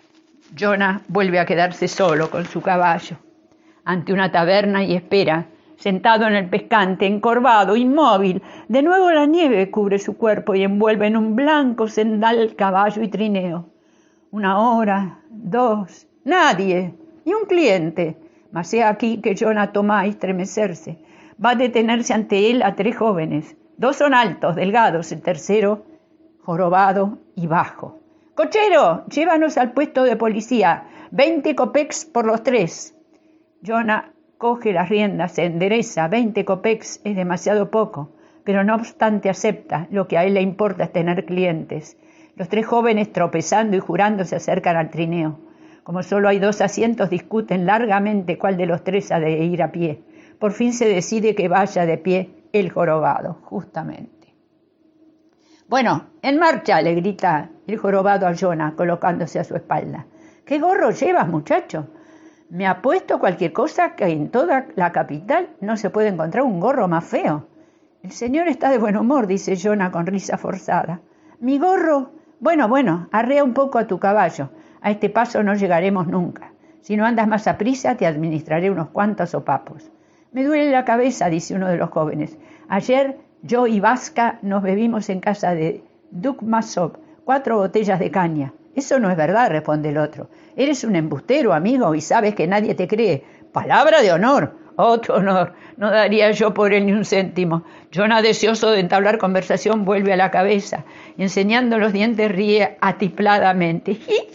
Yona vuelve a quedarse solo con su caballo ante una taberna y espera, sentado en el pescante, encorvado, inmóvil. De nuevo la nieve cubre su cuerpo y envuelve en un blanco cendal caballo y trineo. Una hora, dos, nadie, ni un cliente. Mas he aquí que Yona toma a estremecerse. Va a detenerse ante él a tres jóvenes. Dos son altos, delgados, el tercero jorobado y bajo. «Cochero, llévanos al puesto de policía. Veinte copecs por los tres». Yona coge las riendas, se endereza. Veinte copecs es demasiado poco, pero no obstante acepta. Lo que a él le importa es tener clientes. Los tres jóvenes, tropezando y jurando, se acercan al trineo. Como solo hay dos asientos, discuten largamente cuál de los tres ha de ir a pie. Por fin se decide que vaya de pie el jorobado, justamente. «Bueno, en marcha», le grita el jorobado a Yona, colocándose a su espalda. «¿Qué gorro llevas, muchacho? Me apuesto cualquier cosa que en toda la capital no se puede encontrar un gorro más feo». «El señor está de buen humor», dice Yona con risa forzada. «Mi gorro... Bueno, bueno, arrea un poco a tu caballo. A este paso no llegaremos nunca. Si no andas más a prisa, te administraré unos cuantos sopapos». «Me duele la cabeza», dice uno de los jóvenes. «Ayer yo y Vasca nos bebimos en casa de Dukmasov cuatro botellas de caña». «Eso no es verdad», responde el otro. «Eres un embustero, amigo, y sabes que nadie te cree». «Palabra de honor». «Otro honor. No daría yo por él ni un céntimo». Yona, deseoso de entablar conversación, vuelve a la cabeza y, enseñando los dientes, ríe atipladamente.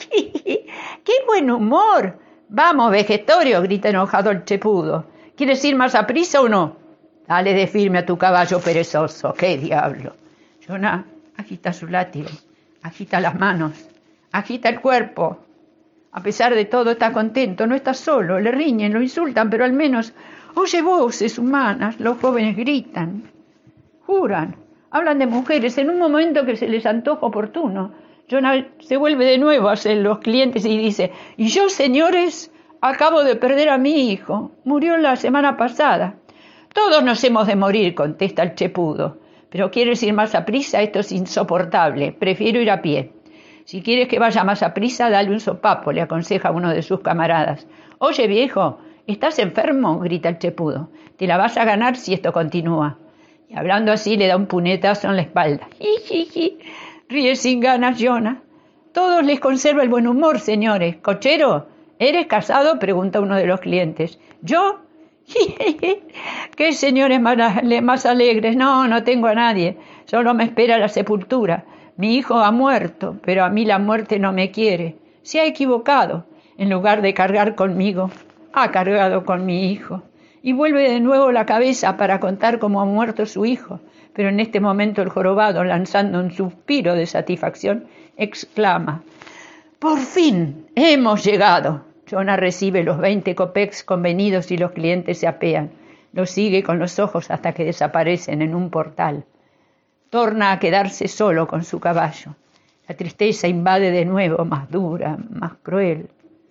«¡Qué buen humor! Vamos, Vegetorio», grita enojado el chepudo. «¿Quieres ir más a prisa o no?». «Dale de firme a tu caballo perezoso». «¿Qué diablo?». Yona agita su látigo, agita las manos, agita el cuerpo. A pesar de todo está contento, no está solo. Le riñen, lo insultan, pero al menos oye voces humanas. Los jóvenes gritan, juran, hablan de mujeres en un momento que se les antoja oportuno. Yona se vuelve de nuevo hacia los clientes y dice: «Y yo, señores, acabo de perder a mi hijo. Murió la semana pasada». «Todos nos hemos de morir», contesta el chepudo. «Pero quieres ir más a prisa, esto es insoportable. Prefiero ir a pie». «Si quieres que vaya más a prisa, dale un sopapo», le aconseja uno de sus camaradas. «Oye, viejo, ¿Estás enfermo?, grita el chepudo. Te la vas a ganar si esto continúa. Y hablando así le da un puñetazo en la espalda. Jijiji, ríe sin ganas Jonah. Todos les conserva el buen humor, señores. Cochero, ¿eres casado?, pregunta uno de los clientes. ¿Yo? ¿Qué señores más alegres? No, no tengo a nadie. Solo me espera la sepultura. Mi hijo ha muerto, pero a mí la muerte no me quiere. Se ha equivocado. En lugar de cargar conmigo, ha cargado con mi hijo. Y vuelve de nuevo la cabeza para contar cómo ha muerto su hijo. Pero en este momento el jorobado, lanzando un suspiro de satisfacción, exclama: ¡por fin hemos llegado! Jonah recibe los veinte copex convenidos y los clientes se apean. Lo sigue con los ojos hasta que desaparecen en un portal. Torna a quedarse solo con su caballo. La tristeza invade de nuevo, más dura, más cruel,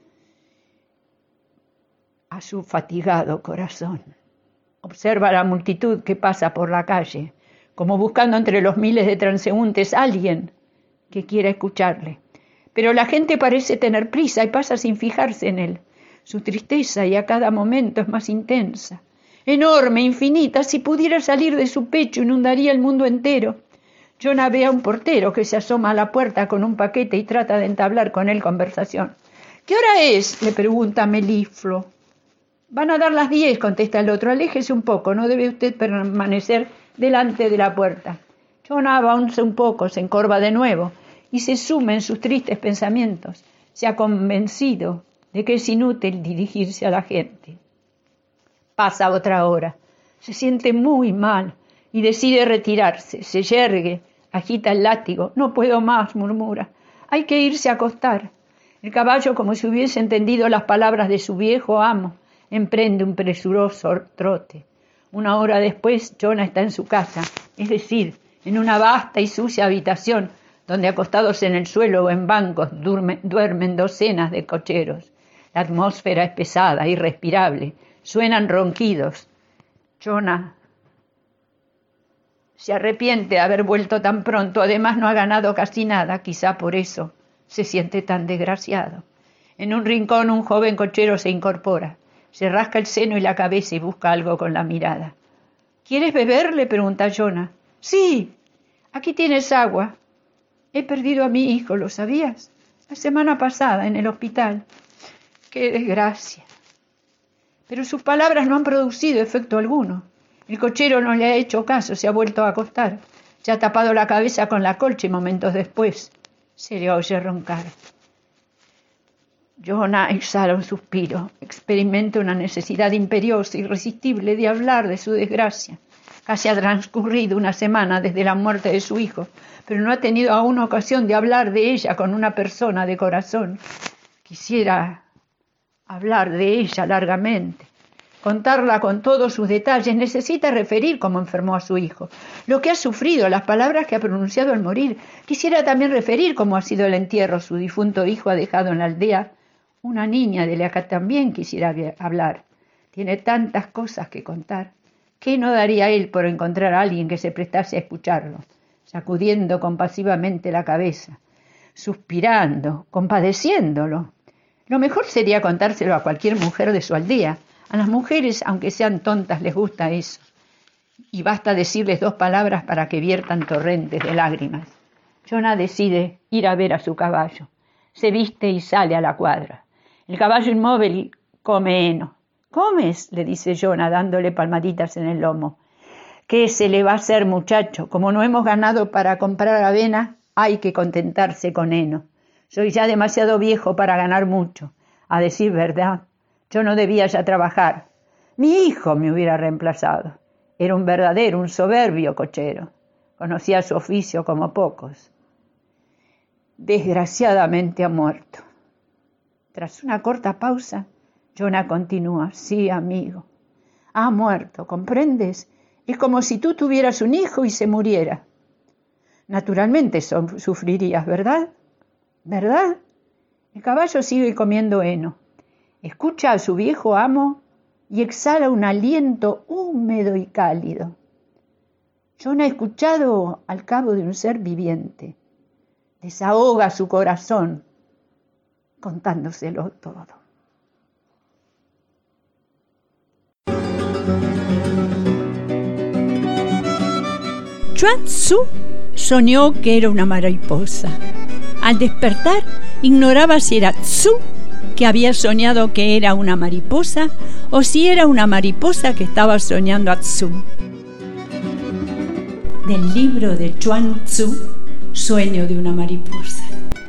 a su fatigado corazón. Observa a la multitud que pasa por la calle, como buscando entre los miles de transeúntes a alguien que quiera escucharle. Pero la gente parece tener prisa y pasa sin fijarse en él. Su tristeza y a cada momento es más intensa, enorme, infinita. Si pudiera salir de su pecho, inundaría el mundo entero. Jonah ve a un portero que se asoma a la puerta con un paquete y trata de entablar con él conversación. ¿Qué hora es?, le pregunta melifluo. Van a dar las diez, contesta el otro. Aléjese un poco, no debe usted permanecer delante de la puerta. Jonah avanza un poco, se encorva de nuevo y se sume en sus tristes pensamientos. Se ha convencido de que es inútil dirigirse a la gente. Pasa otra hora. Se siente muy mal y decide retirarse. Se yergue, agita el látigo. No puedo más, murmura. Hay que irse a acostar. El caballo, como si hubiese entendido las palabras de su viejo amo, emprende un presuroso trote. Una hora después, Jonah está en su casa, es decir, en una vasta y sucia habitación, donde acostados en el suelo o en bancos duermen, duermen docenas de cocheros. La atmósfera es pesada, irrespirable. Suenan ronquidos. Jonah se arrepiente de haber vuelto tan pronto. Además, no ha ganado casi nada. Quizá por eso se siente tan desgraciado. En un rincón, un joven cochero se incorpora. Se rasca el seno y la cabeza y busca algo con la mirada. ¿Quieres beber?, le pregunta Jonah. Sí, aquí tienes agua. He perdido a mi hijo, ¿lo sabías? La semana pasada, en el hospital. ¡Qué desgracia! Pero sus palabras no han producido efecto alguno. El cochero no le ha hecho caso, se ha vuelto a acostar. Se ha tapado la cabeza con la colcha y momentos después se le oye roncar. Jonah exhala un suspiro. Experimenta una necesidad imperiosa, irresistible, de hablar de su desgracia. Casi ha transcurrido una semana desde la muerte de su hijo, pero no ha tenido aún ocasión de hablar de ella con una persona de corazón. Quisiera hablar de ella largamente, contarla con todos sus detalles. Necesita referir cómo enfermó a su hijo, lo que ha sufrido, las palabras que ha pronunciado al morir. Quisiera también referir cómo ha sido el entierro. Su difunto hijo ha dejado en la aldea una niña de la que también quisiera hablar. Tiene tantas cosas que contar. ¿Qué no daría él por encontrar a alguien que se prestase a escucharlo? Sacudiendo compasivamente la cabeza, suspirando, compadeciéndolo. Lo mejor sería contárselo a cualquier mujer de su aldea. A las mujeres, aunque sean tontas, les gusta eso. Y basta decirles dos palabras para que viertan torrentes de lágrimas. Jonah decide ir a ver a su caballo. Se viste y sale a la cuadra. El caballo inmóvil come heno. ¿Comes?, le dice Jonah, dándole palmaditas en el lomo. ¿Qué se le va a hacer, muchacho? Como no hemos ganado para comprar avena, hay que contentarse con heno. Soy ya demasiado viejo para ganar mucho. A decir verdad, yo no debía ya trabajar. Mi hijo me hubiera reemplazado. Era un verdadero, un soberbio cochero. Conocía su oficio como pocos. Desgraciadamente ha muerto. Tras una corta pausa, Jonah continúa. Sí, amigo. Ha muerto, ¿comprendes? Es como si tú tuvieras un hijo y se muriera. Naturalmente so- sufrirías, ¿verdad? ¿Verdad? El caballo sigue comiendo heno. Escucha a su viejo amo y exhala un aliento húmedo y cálido. Jonah ha escuchado al cabo de un ser viviente. Desahoga su corazón contándoselo todo. Chuang Tzu soñó que era una mariposa. Al despertar, ignoraba si era Tzu que había soñado que era una mariposa o si era una mariposa que estaba soñando a Tzu. Del libro de Chuang Tzu, Sueño de una mariposa.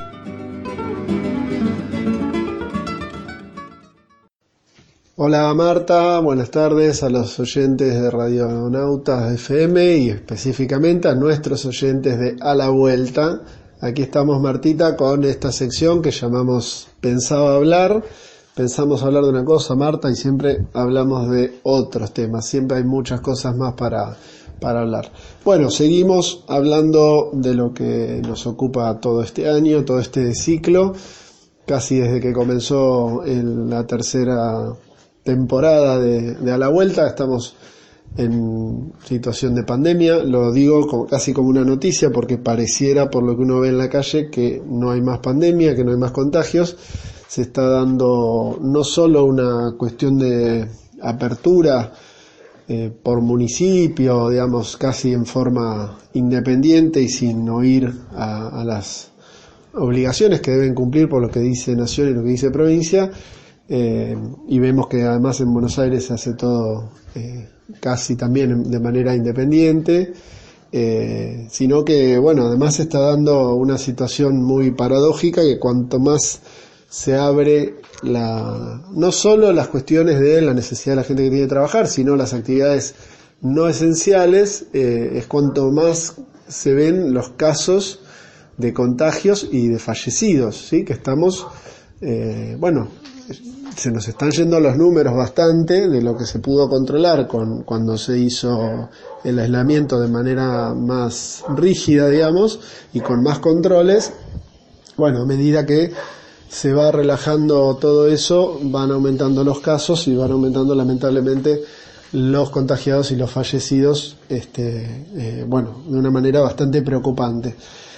Hola Marta, buenas tardes a los oyentes de Radionautas F M y específicamente a nuestros oyentes de A la Vuelta. Aquí estamos, Martita, con esta sección que llamamos Pensaba Hablar. Pensamos hablar de una cosa, Marta, y siempre hablamos de otros temas. Siempre hay muchas cosas más para, para hablar. Bueno, seguimos hablando de lo que nos ocupa todo este año, todo este ciclo, casi desde que comenzó el, la tercera temporada de, de A la Vuelta. Estamos en situación de pandemia, lo digo como, casi como una noticia, porque pareciera, por lo que uno ve en la calle, que no hay más pandemia, que no hay más contagios. Se está dando no solo una cuestión de apertura eh, por municipio, digamos, casi en forma independiente y sin oír a, a las obligaciones que deben cumplir por lo que dice Nación y lo que dice provincia. Eh, y vemos que además en Buenos Aires se hace todo eh, casi también de manera independiente, eh, sino que, bueno, además se está dando una situación muy paradójica, que cuanto más se abre la, no solo las cuestiones de la necesidad de la gente que tiene que trabajar, sino las actividades no esenciales, eh, es cuanto más se ven los casos de contagios y de fallecidos, ¿sí? Que estamos, eh, bueno, se nos están yendo los números bastante de lo que se pudo controlar con, cuando se hizo el aislamiento de manera más rígida, digamos, y con más controles. Bueno, a medida que se va relajando todo eso, van aumentando los casos y van aumentando lamentablemente los contagiados y los fallecidos, este, eh, bueno, de una manera bastante preocupante.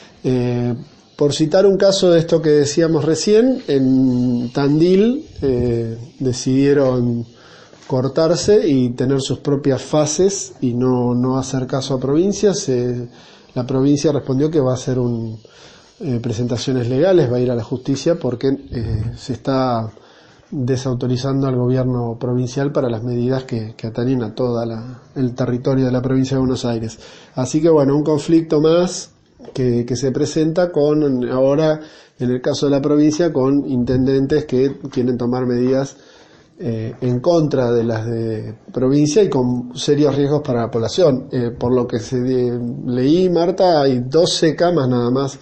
Eh, Por citar un caso de esto que decíamos recién, en Tandil eh, decidieron cortarse y tener sus propias fases y no, no hacer caso a provincias. Eh, la provincia respondió que va a hacer un, eh, presentaciones legales, va a ir a la justicia porque eh, se está desautorizando al gobierno provincial para las medidas que, que atañen a todo el territorio de la provincia de Buenos Aires. Así que bueno, un conflicto más Que, que se presenta con, ahora en el caso de la provincia, con intendentes que quieren tomar medidas eh, en contra de las de provincia y con serios riesgos para la población. Eh, por lo que se de, leí, Marta, hay doce camas nada más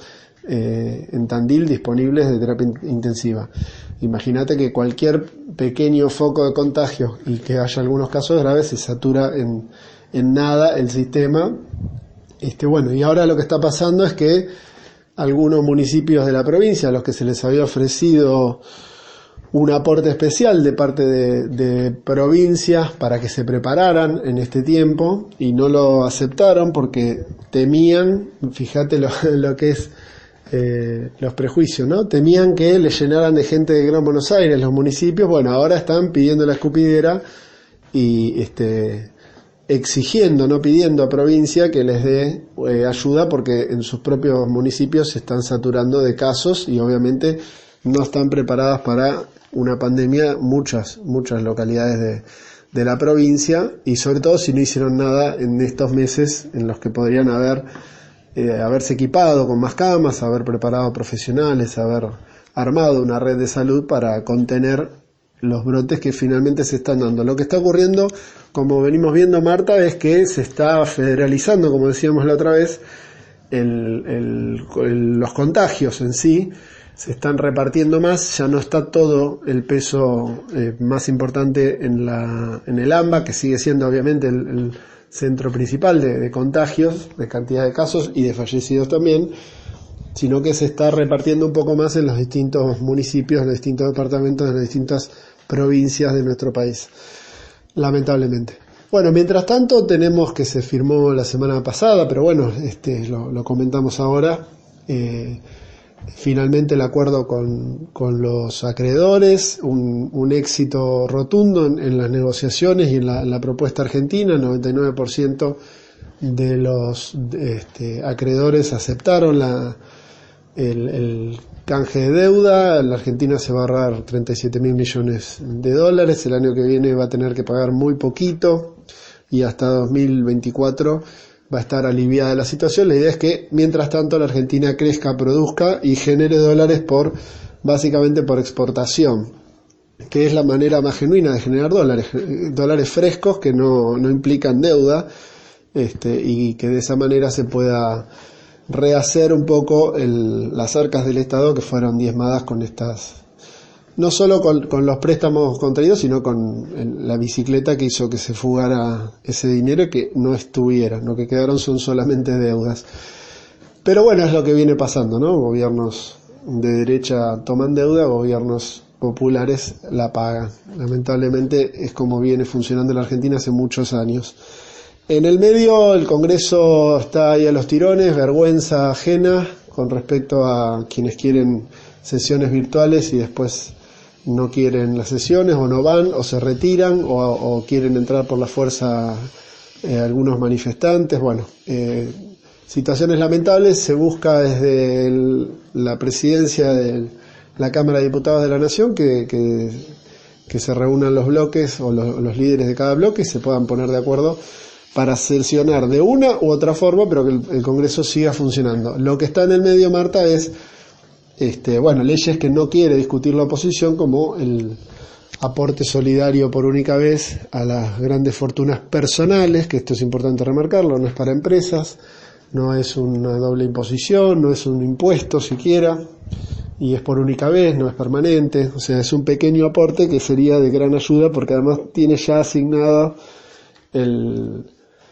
eh, en Tandil disponibles de terapia intensiva. Imagínate que cualquier pequeño foco de contagio y que haya algunos casos graves se satura en, en nada el sistema. Este, bueno, y ahora lo que está pasando es que algunos municipios de la provincia, a los que se les había ofrecido un aporte especial de parte de, de provincias para que se prepararan en este tiempo, y no lo aceptaron porque temían, fíjate lo, lo que es eh, los prejuicios, ¿no? Temían que le llenaran de gente de Gran Buenos Aires los municipios. Bueno, ahora están pidiendo la escupidera y este exigiendo, no pidiendo a provincia que les dé eh, ayuda, porque en sus propios municipios se están saturando de casos y obviamente no están preparadas para una pandemia muchas, muchas localidades de, de la provincia, y sobre todo si no hicieron nada en estos meses en los que podrían haber eh, haberse equipado con más camas, haber preparado profesionales, haber armado una red de salud para contener los brotes que finalmente se están dando. Lo que está ocurriendo, como venimos viendo, Marta, es que se está federalizando, como decíamos la otra vez, el, el, el, los contagios en sí, se están repartiendo más, ya no está todo el peso eh, más importante en, la, en el AMBA, que sigue siendo obviamente el, el centro principal de, de contagios, de cantidad de casos y de fallecidos también, sino que se está repartiendo un poco más en los distintos municipios, en los distintos departamentos, en las distintas provincias de nuestro país, lamentablemente. Bueno, mientras tanto tenemos que se firmó la semana pasada, pero bueno, este lo, lo comentamos ahora, eh, finalmente el acuerdo con, con los acreedores, un, un éxito rotundo en, en las negociaciones y en la, en la propuesta argentina. El noventa y nueve por ciento de los este, acreedores aceptaron la, el, el canje de deuda. La Argentina se va a ahorrar treinta y siete mil millones de dólares, el año que viene va a tener que pagar muy poquito y hasta dos mil veinticuatro va a estar aliviada la situación. La idea es que mientras tanto la Argentina crezca, produzca y genere dólares por, básicamente por exportación, que es la manera más genuina de generar dólares, dólares frescos que no, no implican deuda, este, y que de esa manera se pueda rehacer un poco el, las arcas del Estado que fueron diezmadas con estas, no solo con, con los préstamos contraídos, sino con el, la bicicleta que hizo que se fugara ese dinero y que no estuviera. Lo que quedaron son solamente deudas. Pero bueno, es lo que viene pasando, ¿no? Gobiernos de derecha toman deuda, gobiernos populares la pagan. Lamentablemente es como viene funcionando la Argentina hace muchos años. En el medio el Congreso está ahí a los tirones, vergüenza ajena con respecto a quienes quieren sesiones virtuales y después no quieren las sesiones o no van o se retiran o, o quieren entrar por la fuerza eh, algunos manifestantes. Bueno, eh, situaciones lamentables. Se busca desde el, la presidencia de la Cámara de Diputados de la Nación que, que, que se reúnan los bloques o los, los líderes de cada bloque y se puedan poner de acuerdo para sesionar de una u otra forma, pero que el, el Congreso siga funcionando. Lo que está en el medio, Marta, es Este, bueno, leyes que no quiere discutir la oposición, como el aporte solidario por única vez a las grandes fortunas personales, que esto es importante remarcarlo, no es para empresas, no es una doble imposición, no es un impuesto siquiera, y es por única vez, no es permanente, o sea, es un pequeño aporte que sería de gran ayuda porque además tiene ya asignado el...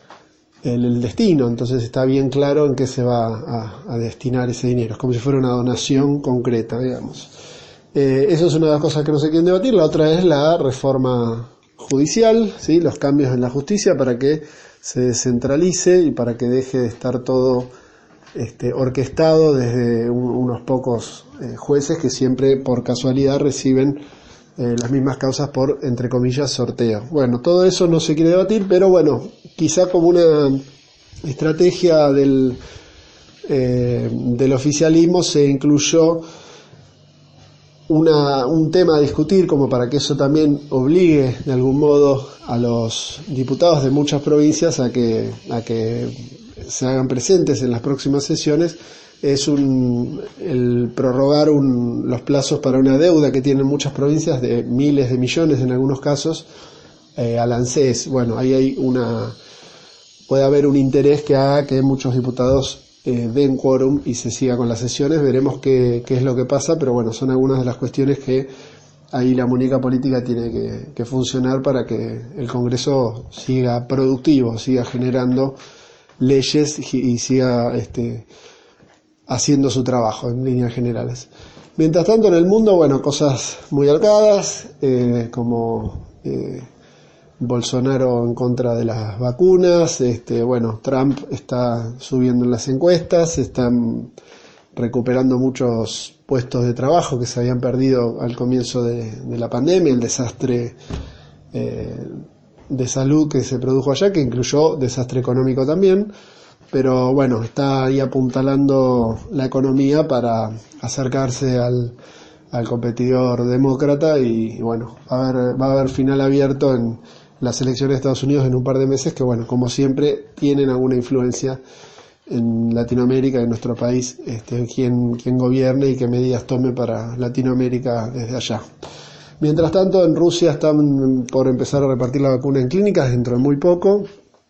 El, el destino, entonces está bien claro en qué se va a, a destinar ese dinero, es como si fuera una donación concreta, digamos. Eh, eso es una de las cosas que no se quieren debatir. La otra es la reforma judicial, ¿sí? Los cambios en la justicia para que se descentralice y para que deje de estar todo este, orquestado desde un, unos pocos eh, jueces que siempre por casualidad reciben Eh, las mismas causas por, entre comillas, sorteo. Bueno, todo eso no se quiere debatir, pero bueno, quizá como una estrategia del, eh, del oficialismo se incluyó una, un tema a discutir como para que eso también obligue de algún modo a los diputados de muchas provincias a que, a que se hagan presentes en las próximas sesiones. Es un, el prorrogar un, los plazos para una deuda que tienen muchas provincias de miles de millones en algunos casos eh, al ANSES. Bueno, ahí hay una, puede haber un interés que haga que muchos diputados eh, den quórum y se siga con las sesiones. Veremos qué, qué es lo que pasa, pero bueno, son algunas de las cuestiones que ahí la muñeca política tiene que, que funcionar para que el Congreso siga productivo, siga generando leyes y, y siga este haciendo su trabajo en líneas generales. Mientras tanto, en el mundo, bueno, cosas muy arcadas, eh, como eh, Bolsonaro en contra de las vacunas, este, bueno, Trump está subiendo en las encuestas, están recuperando muchos puestos de trabajo que se habían perdido al comienzo de, de la pandemia, el desastre eh, de salud que se produjo allá, que incluyó desastre económico también. Pero bueno, está ahí apuntalando la economía para acercarse al, al competidor demócrata y, y bueno, va a haber, va a haber final abierto en las elecciones de Estados Unidos en un par de meses que bueno, como siempre tienen alguna influencia en Latinoamérica, en nuestro país, este, quién, quién gobierne y qué medidas tome para Latinoamérica desde allá. Mientras tanto, en Rusia están por empezar a repartir la vacuna en clínicas dentro de muy poco.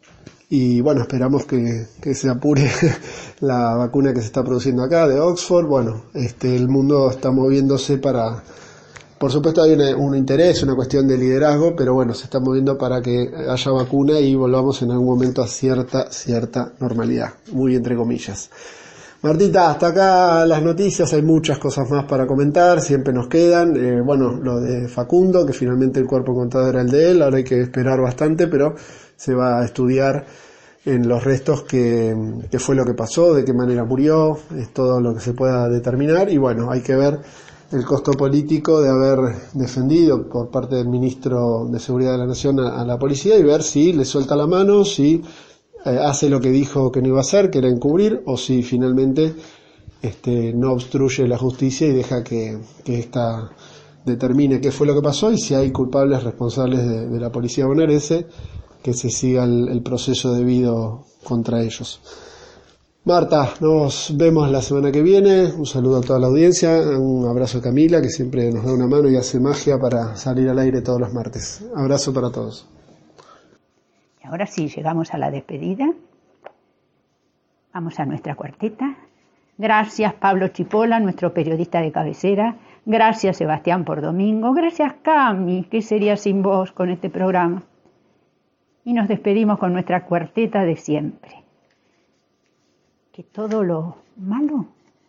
Y bueno, esperamos que, que se apure la vacuna que se está produciendo acá, de Oxford. Bueno, este, el mundo está moviéndose para, por supuesto hay una, un interés, una cuestión de liderazgo, pero bueno, se está moviendo para que haya vacuna y volvamos en algún momento a cierta, cierta normalidad, muy entre comillas. Martita, hasta acá las noticias, hay muchas cosas más para comentar, siempre nos quedan, eh, bueno, lo de Facundo, que finalmente el cuerpo encontrado era el de él, ahora hay que esperar bastante, pero se va a estudiar en los restos qué, qué fue lo que pasó, de qué manera murió, es todo lo que se pueda determinar, y bueno, hay que ver el costo político de haber defendido por parte del ministro de Seguridad de la Nación a, a la policía, y ver si le suelta la mano, si eh, hace lo que dijo que no iba a hacer, que era encubrir, o si finalmente este, no obstruye la justicia y deja que, que esta determine qué fue lo que pasó, y si hay culpables responsables de, de la policía bonaerense, que se siga el, el proceso debido contra ellos. Marta, nos vemos la semana que viene. Un saludo a toda la audiencia, un abrazo a Camila, que siempre nos da una mano y hace magia para salir al aire todos los martes. Abrazo para todos. Y ahora sí, llegamos a la despedida. Vamos a nuestra cuarteta. Gracias Pablo Chipola, nuestro periodista de cabecera. Gracias Sebastián por domingo. Gracias Cami, ¿qué sería sin vos con este programa? Y nos despedimos con nuestra cuarteta de siempre. Que todo lo malo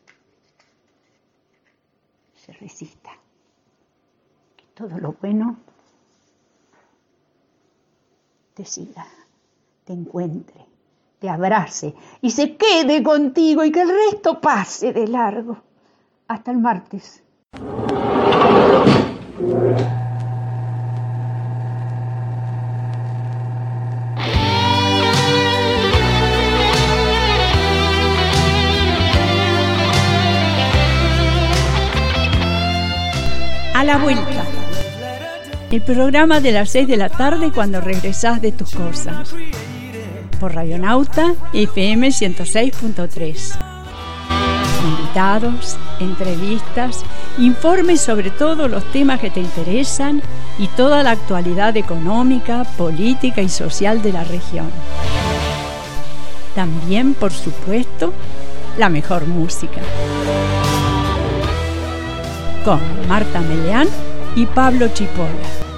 se resista. Que todo lo bueno te siga, te encuentre, te abrace y se quede contigo, y que el resto pase de largo. Hasta el martes. A la vuelta. El programa de las seis de la tarde cuando regresás de tus cosas. Por Radionauta F M ciento seis punto tres. Invitados, entrevistas, informes sobre todos los temas que te interesan y toda la actualidad económica, política y social de la región. También, por supuesto, la mejor música. Con Marta Meleán y Pablo Chipola.